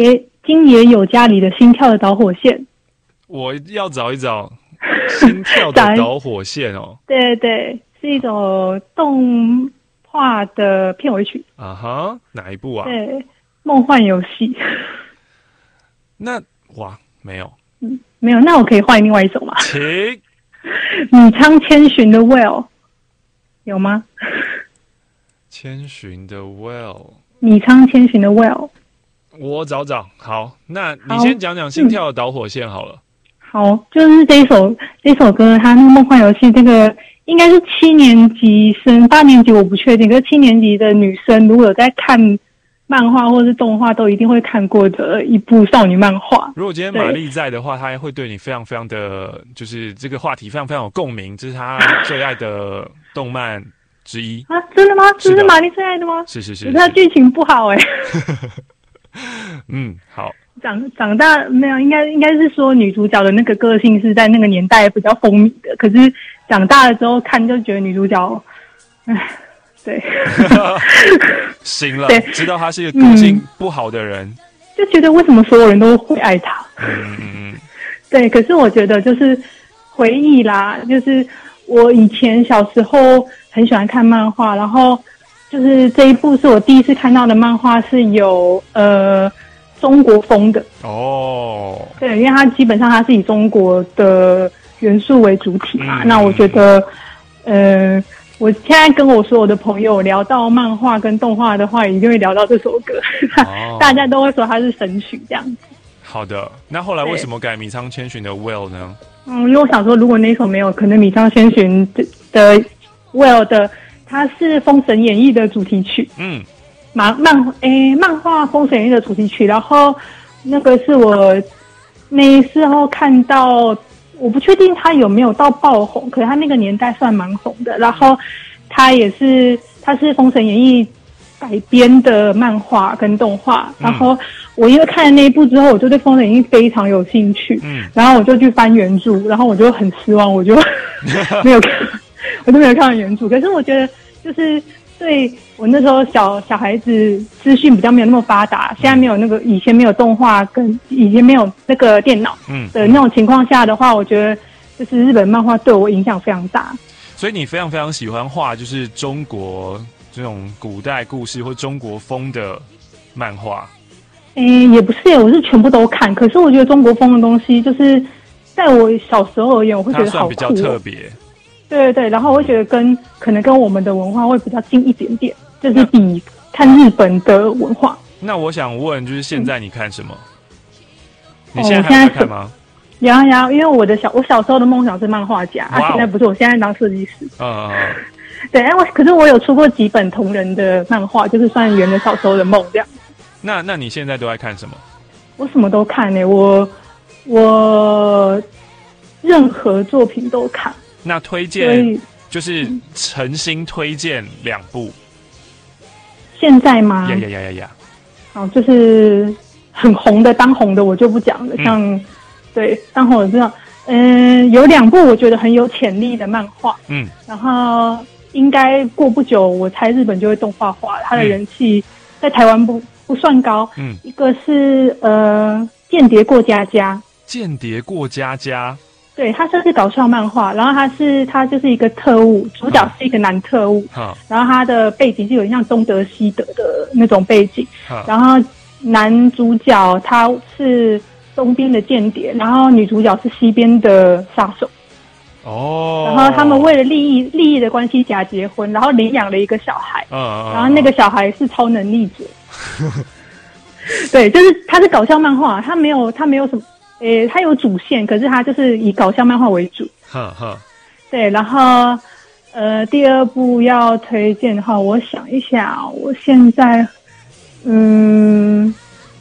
金野有家里的心跳的导火线。 我要找一找心跳的导火线哦。 对对，是一种动画的片尾曲。 啊哈，哪一部啊？ 对，梦幻游戏。 那哇，没有， 嗯，没有。那我可以换另外一首吗？ 请。 米仓千寻的 Well 有吗？ 千寻的 Well。 米仓千寻的 Well。 我找找。好，那你先讲讲心跳的导火线好了。 好，就是这一首这首歌，它那个梦幻游戏，这个应该是七年级生，八年级我不确定，可是七年级的女生如果有在看漫画或是动画，都一定会看过的一部少女漫画。 如果今天玛丽在的话，她会对你非常非常的，就是这个话题非常非常有共鸣，这是她最爱的动漫之一啊！真的吗？这是玛丽最爱的吗？ 是是是， 可是她剧情不好哎、欸。 嗯，好。 长长大没有，应该应该是说女主角的那个个性是在那个年代比较风靡的，可是长大了之后看就觉得女主角，唉，对， 醒了，知道她是一个个性不好的人，嗯、 就觉得为什么所有人都会爱她？ 嗯嗯嗯， 对，可是我觉得就是回忆啦，就是我以前小时候很喜欢看漫画，然后就是这一部是我第一次看到的漫画，是有呃。中国风的哦， 对，因为它基本上它是以中国的元素为主体嘛。 嗯、 那我觉得，呃，我现在跟我所有的朋友聊到漫画跟动画的话，一定会聊到这首歌，哦、大家都会说它是神曲这样子。 好的，那后来为什么改米仓千寻的 Well 呢？ 嗯，因为我想说，如果那首没有，可能米仓千寻的的 Well 的，它是《封神演义》的主题曲。 嗯。 漫漫诶，漫画《封神演义》的主题曲，然后那个是我那时候看到，我不确定它有没有到爆红，可是它那个年代算蛮红的。然后它也是，它是《封神演义》改编的漫画跟动画。然后我因为看了那一部之后，我就对《封神演义》非常有兴趣。嗯，然后我就去翻原著，然后我就很失望，我就没有看，我就没有看完原著。可是我觉得就是。对我那时候小小孩子资讯比较没有那么发达，现在没有那个以前没有动画跟以前没有那个电脑的那种情况下的话，我觉得就是日本漫画对我影响非常大。 所以你非常非常喜欢画就是中国这种古代故事或中国风的漫画？ 诶、欸，也不是，我是全部都看。可是我觉得中国风的东西，就是在我小时候而言，我会觉得好酷、哦， 它算比较特别。 对对对，然后我会觉得跟可能跟我们的文化会比较近一点点，就是比看日本的文化。 那我想问，就是现在你看什么？嗯、你现在还在看吗？ 有啊有啊，因为我的小我小时候的梦想是漫画家，啊，现在不是，我现在当设计师。 嗯嗯。 对，哎，我可是我有出过几本同人的漫画，就是算圆了小时候的梦这样。 那那你现在都在看什么？ 我什么都看呢、欸，我我任何作品都看。 那推荐就是诚心推荐两部。 现在吗？ 呀呀呀呀呀！ 好，就是很红的当红的我就不讲了，嗯、像对当红的这样，嗯、呃，有两部我觉得很有潜力的漫画，嗯，然后应该过不久我猜日本就会动画化，它的人气在台湾不不算高，嗯，一个是呃《间谍过家家》，《 间谍过家家》。 对，它算是搞笑漫画，然后它是它就是一个特务，主角是一个男特务，嗯、然后他的背景是有点像东德西德的那种背景，嗯、然后男主角他是东边的间谍，然后女主角是西边的杀手。哦。然后他们为了利益利益的关系假结婚，然后领养了一个小孩，嗯、然后那个小孩是超能力者。对，就是他是搞笑漫画，他没有他没有什么。诶，它有主线，可是它就是以搞笑漫画为主。呵呵。对，然后呃，第二部要推荐的话，我想一下，我现在，嗯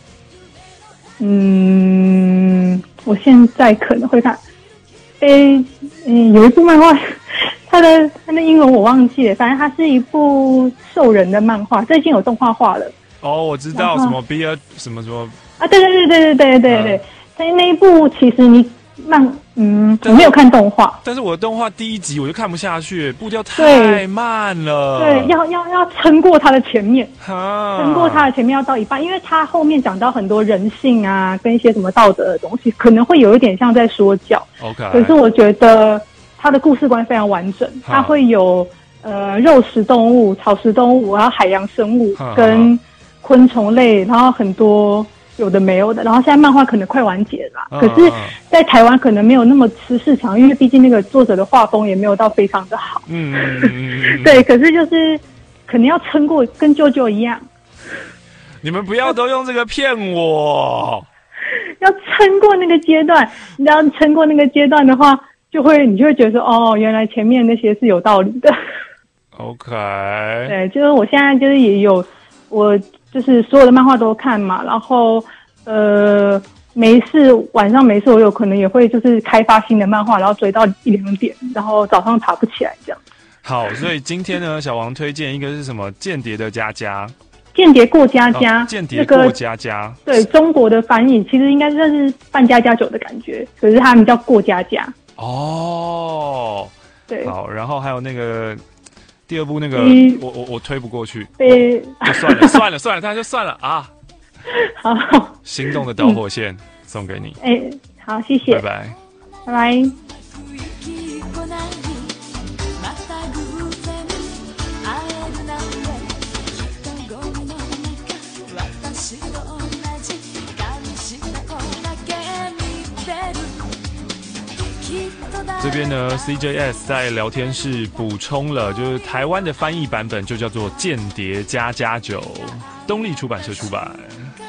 嗯，我现在可能会看，诶，嗯，有一部漫画，它的它的英文我忘记了，反正它是一部兽人的漫画，最近有动画化了。 哦，我知道什么 Beer 什么什么啊，对对对对对对对对。所以那一部其实你漫嗯，我没有看动画， 但是我的动画第一集我就看不下去，步调太慢了。 对，要要要撑过它的前面，撑过它的前面要到一半，因为它后面讲到很多人性啊，跟一些什么道德的东西，可能会有一点像在说教。 OK， 可是我觉得它的故事观非常完整，它会有呃肉食动物、草食动物，然后海洋生物跟昆虫类，然后很多。有的没有的，然后现在漫画可能快完结了，嗯、可是，在台湾可能没有那么吃市场，因为毕竟那个作者的画风也没有到非常的好。嗯，对，可是就是可能要撑过，跟舅舅一样。 你们不要都用这个骗我。 要撑过那个阶段，你要撑过那个阶段的话，就会你就会觉得说，哦，原来前面那些是有道理的。 OK。 对，就是我现在就是也有我。就是所有的漫画都看嘛，然后呃没事晚上没事我有可能也会就是开发新的漫画，然后追到一两点，然后早上爬不起来这样。 好，所以今天呢，小王推荐一个是什么？间谍的家家， 间谍过家家， 间谍过家家， 那个、对中国的翻译其实应该算是扮家家酒的感觉，可是他们叫过家家。 哦， 对， 好，然后还有那个。第二部那个， 嗯、 我我我推不过去， 被就算了算了算了，那就算了啊。 好， 心动的导火线、嗯、送给你。 哎、欸，好，谢谢， 拜拜， 拜拜。 这边呢 ，C J S 在聊天室补充了，就是台湾的翻译版本就叫做《间谍加加酒》，东立出版社出版。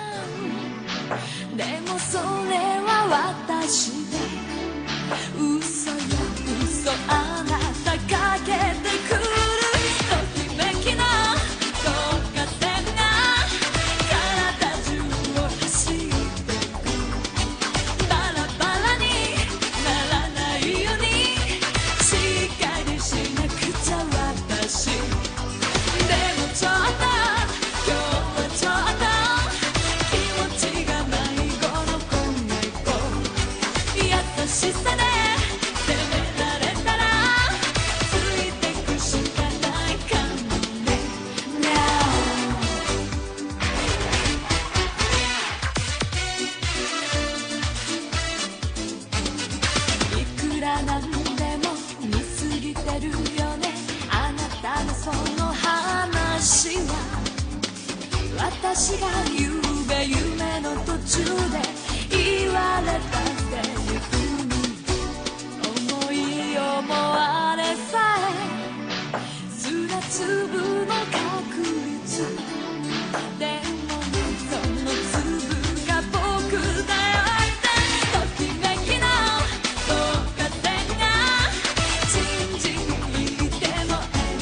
私がゆうべ夢の途中で言われたセリフに思い思われさえ砂粒の確率でもその粒が僕だよってときめきの導火線が信じにいても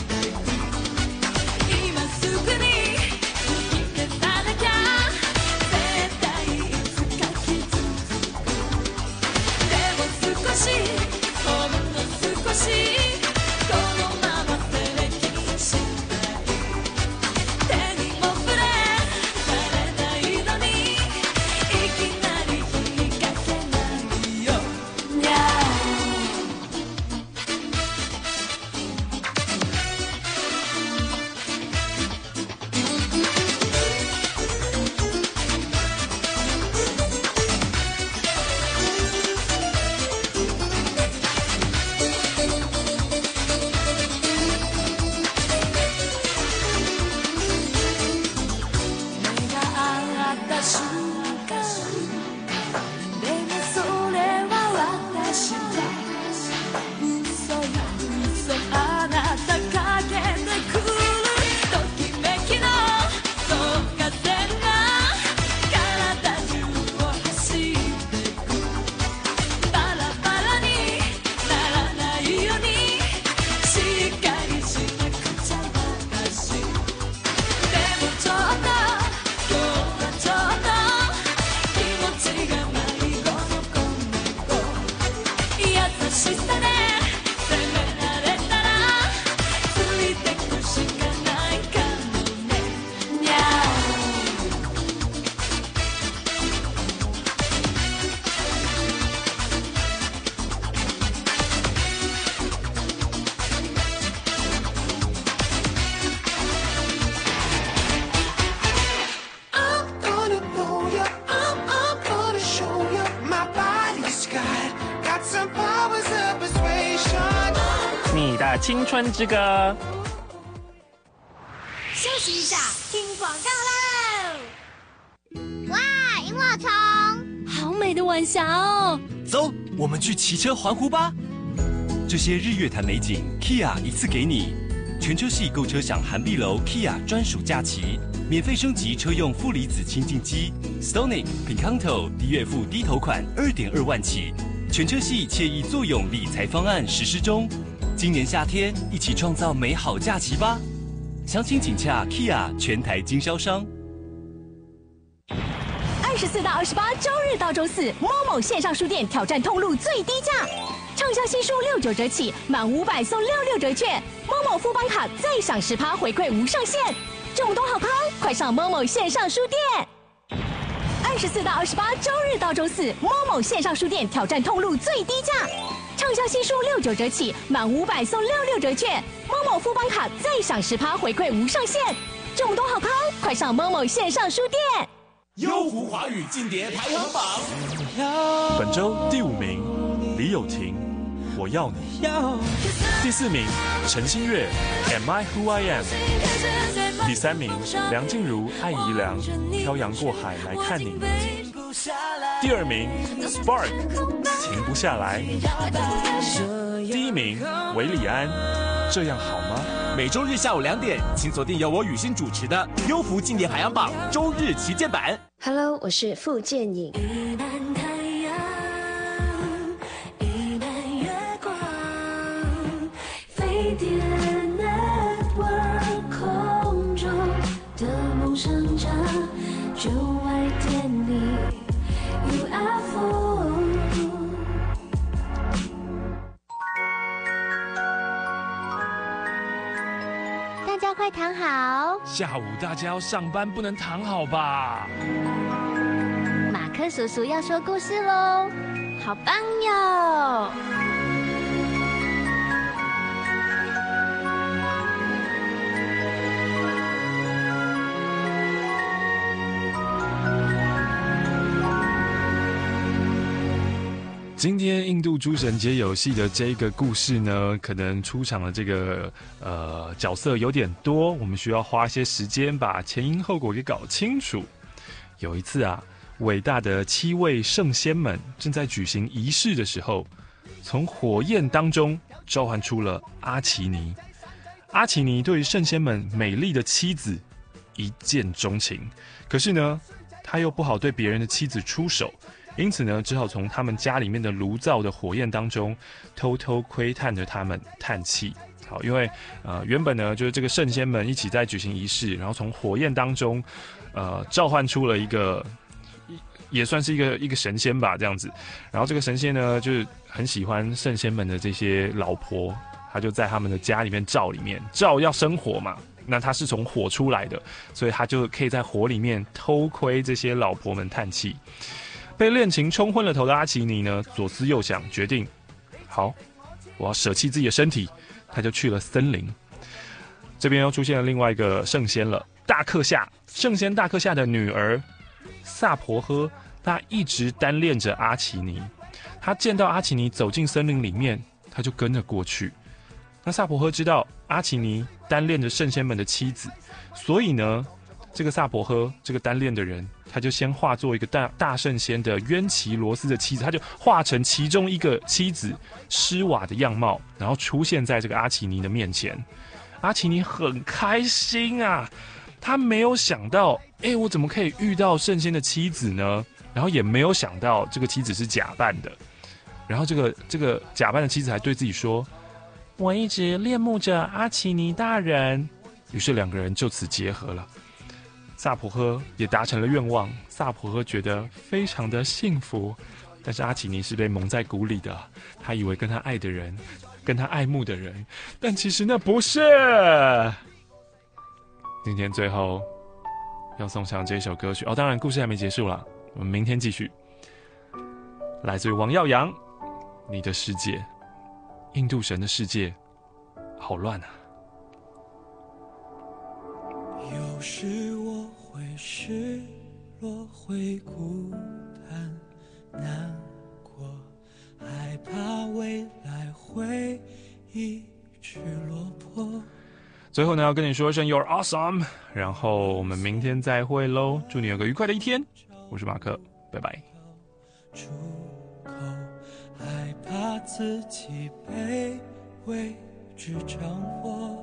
今すぐに你的青春之歌。 休息一下，听广告喽！哇，萤火虫， 好美的晚霞哦！ 走，我们去骑车环湖吧。这些日月潭美景 ，Kia 一次给你。全车系购车享韩碧楼 Kia 专属假期，免费升级车用负离子清净机 Stonic、Picanto 低月付低头款二点二万起，全车系惬意作用理财方案实施中。今年夏天，一起创造美好假期吧！详情请洽 Kia 全台经销商。 二十四到二十八周日到周四 ，Momo 线上书店挑战通路最低价，畅销新书六九折起，满五百送六六折券。Momo 富邦卡再享十趴回馈无上限，这么多好康，快上 Momo 线上书店！二十四到二十八周日到周四 ，Momo 线上书店挑战通路最低价，畅销新书六九折起，满五百送六六折券。Momo 富邦卡再享十趴回馈无上限，这么多好康，快上 Momo 线上书店！ 优福华语劲碟排行榜， 本周第五名李友廷，我要你。第四名陈星月 Am I Who I Am。第三名梁静茹艾怡良漂洋过海来看你。第二名 Spark 停不下来。第一名韦礼安这样好吗？ 每周日下午两点，请锁定由我雨欣主持的优福经典排行榜周日旗舰版。 Hello， 我是傅建颖。 一半太阳，一半月光，飞碟 Network 空中的梦生长，就爱点你 U F O。 大家快躺好。 下午大家要上班，不能躺好吧？ 马克叔叔要说故事喽，好棒哟！ 今天印度诸神节游戏的这个故事呢，可能出场的这个呃角色有点多，我们需要花一些时间把前因后果给搞清楚。有一次啊，伟大的七位圣仙们正在举行仪式的时候，从火焰当中召唤出了阿奇尼。阿奇尼对圣仙们美丽的妻子一见钟情，可是呢，他又不好对别人的妻子出手。因此呢，只好从他们家里面的炉灶的火焰当中偷偷窥探着他们，叹气。好，因为呃原本呢就是这个圣仙们一起在举行仪式，然后从火焰当中呃召唤出了一个也算是一个一个神仙吧这样子。然后这个神仙呢就是很喜欢圣仙们的这些老婆，他就在他们的家里面灶里面灶要生火嘛。那他是从火出来的，所以他就可以在火里面偷窥这些老婆们叹气。被恋情冲昏了头的阿奇尼呢，左思右想，决定，好，我要舍弃自己的身体，他就去了森林。这边又出现了另外一个圣仙了，大克夏，圣仙大克夏的女儿萨婆诃，她一直单恋着阿奇尼。她见到阿奇尼走进森林里面，她就跟了过去。那萨婆诃知道阿奇尼单恋着圣仙们的妻子，所以呢，这个萨婆诃这个单恋的人，他就先化作一个大大圣仙的渊奇罗斯的妻子，他就化成其中一个妻子施瓦的样貌，然后出现在这个阿奇尼的面前。阿奇尼很开心啊，他没有想到，哎，我怎么可以遇到圣仙的妻子呢？然后也没有想到这个妻子是假扮的。然后这个这个假扮的妻子还对自己说：“我一直恋慕着阿奇尼大人。”于是两个人就此结合了。萨婆诃也达成了愿望，萨婆诃觉得非常的幸福，但是阿奇尼是被蒙在鼓里的，他以为跟他爱的人，跟他爱慕的人，但其实那不是。今天最后要送上这首歌曲哦，当然故事还没结束啦，我们明天继续。来自于王耀扬，你的世界，印度神的世界，好乱啊。 有时我会失落，会孤单难过，害怕未最后呢，要跟你说一声 You're awesome， 然后我们明天再会喽，祝你有个愉快的一天。我是马克，拜拜。 出口害怕自己被未知掌握，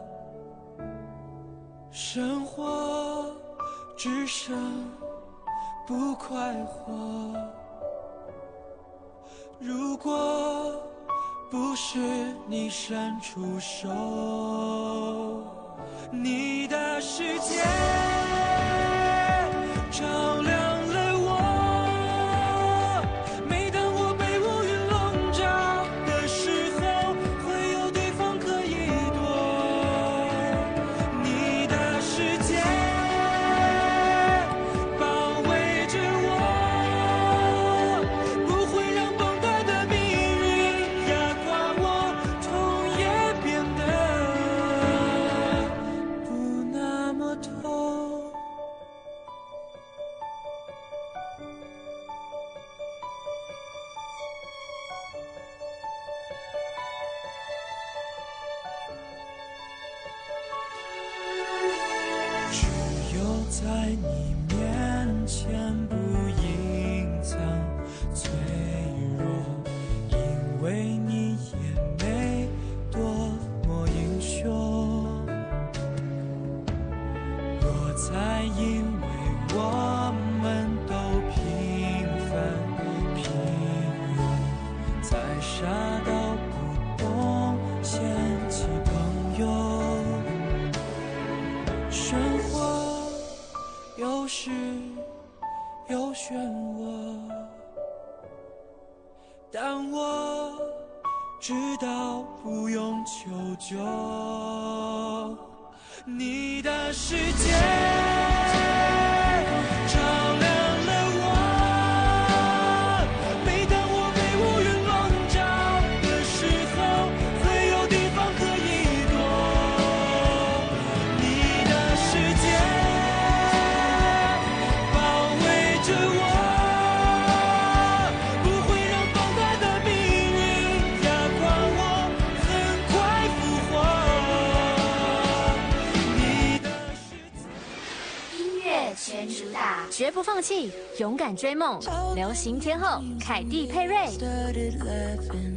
生活只剩不快活。如果不是你伸出手，你的世界照亮了我。每当我被乌云笼罩的时候，会有地方可以躲。你的世界包围着我，不会让崩坏的命运压垮我，痛也变得不那么痛。只有在你面前不隐藏脆弱，因为你也没多么英雄。若再因为我们都平凡平庸，再傻到不懂嫌弃朋友，生活有时有漩涡，但我知道不用求救。你的世界照亮了我，每当我被乌云笼罩的时候，会有地方可以躲。你的世界包围着我，不会让崩坏的命运压垮我，很快复活。你的音乐全主打，绝不放弃，勇敢追梦。流行天后凯蒂佩瑞。 Started laughing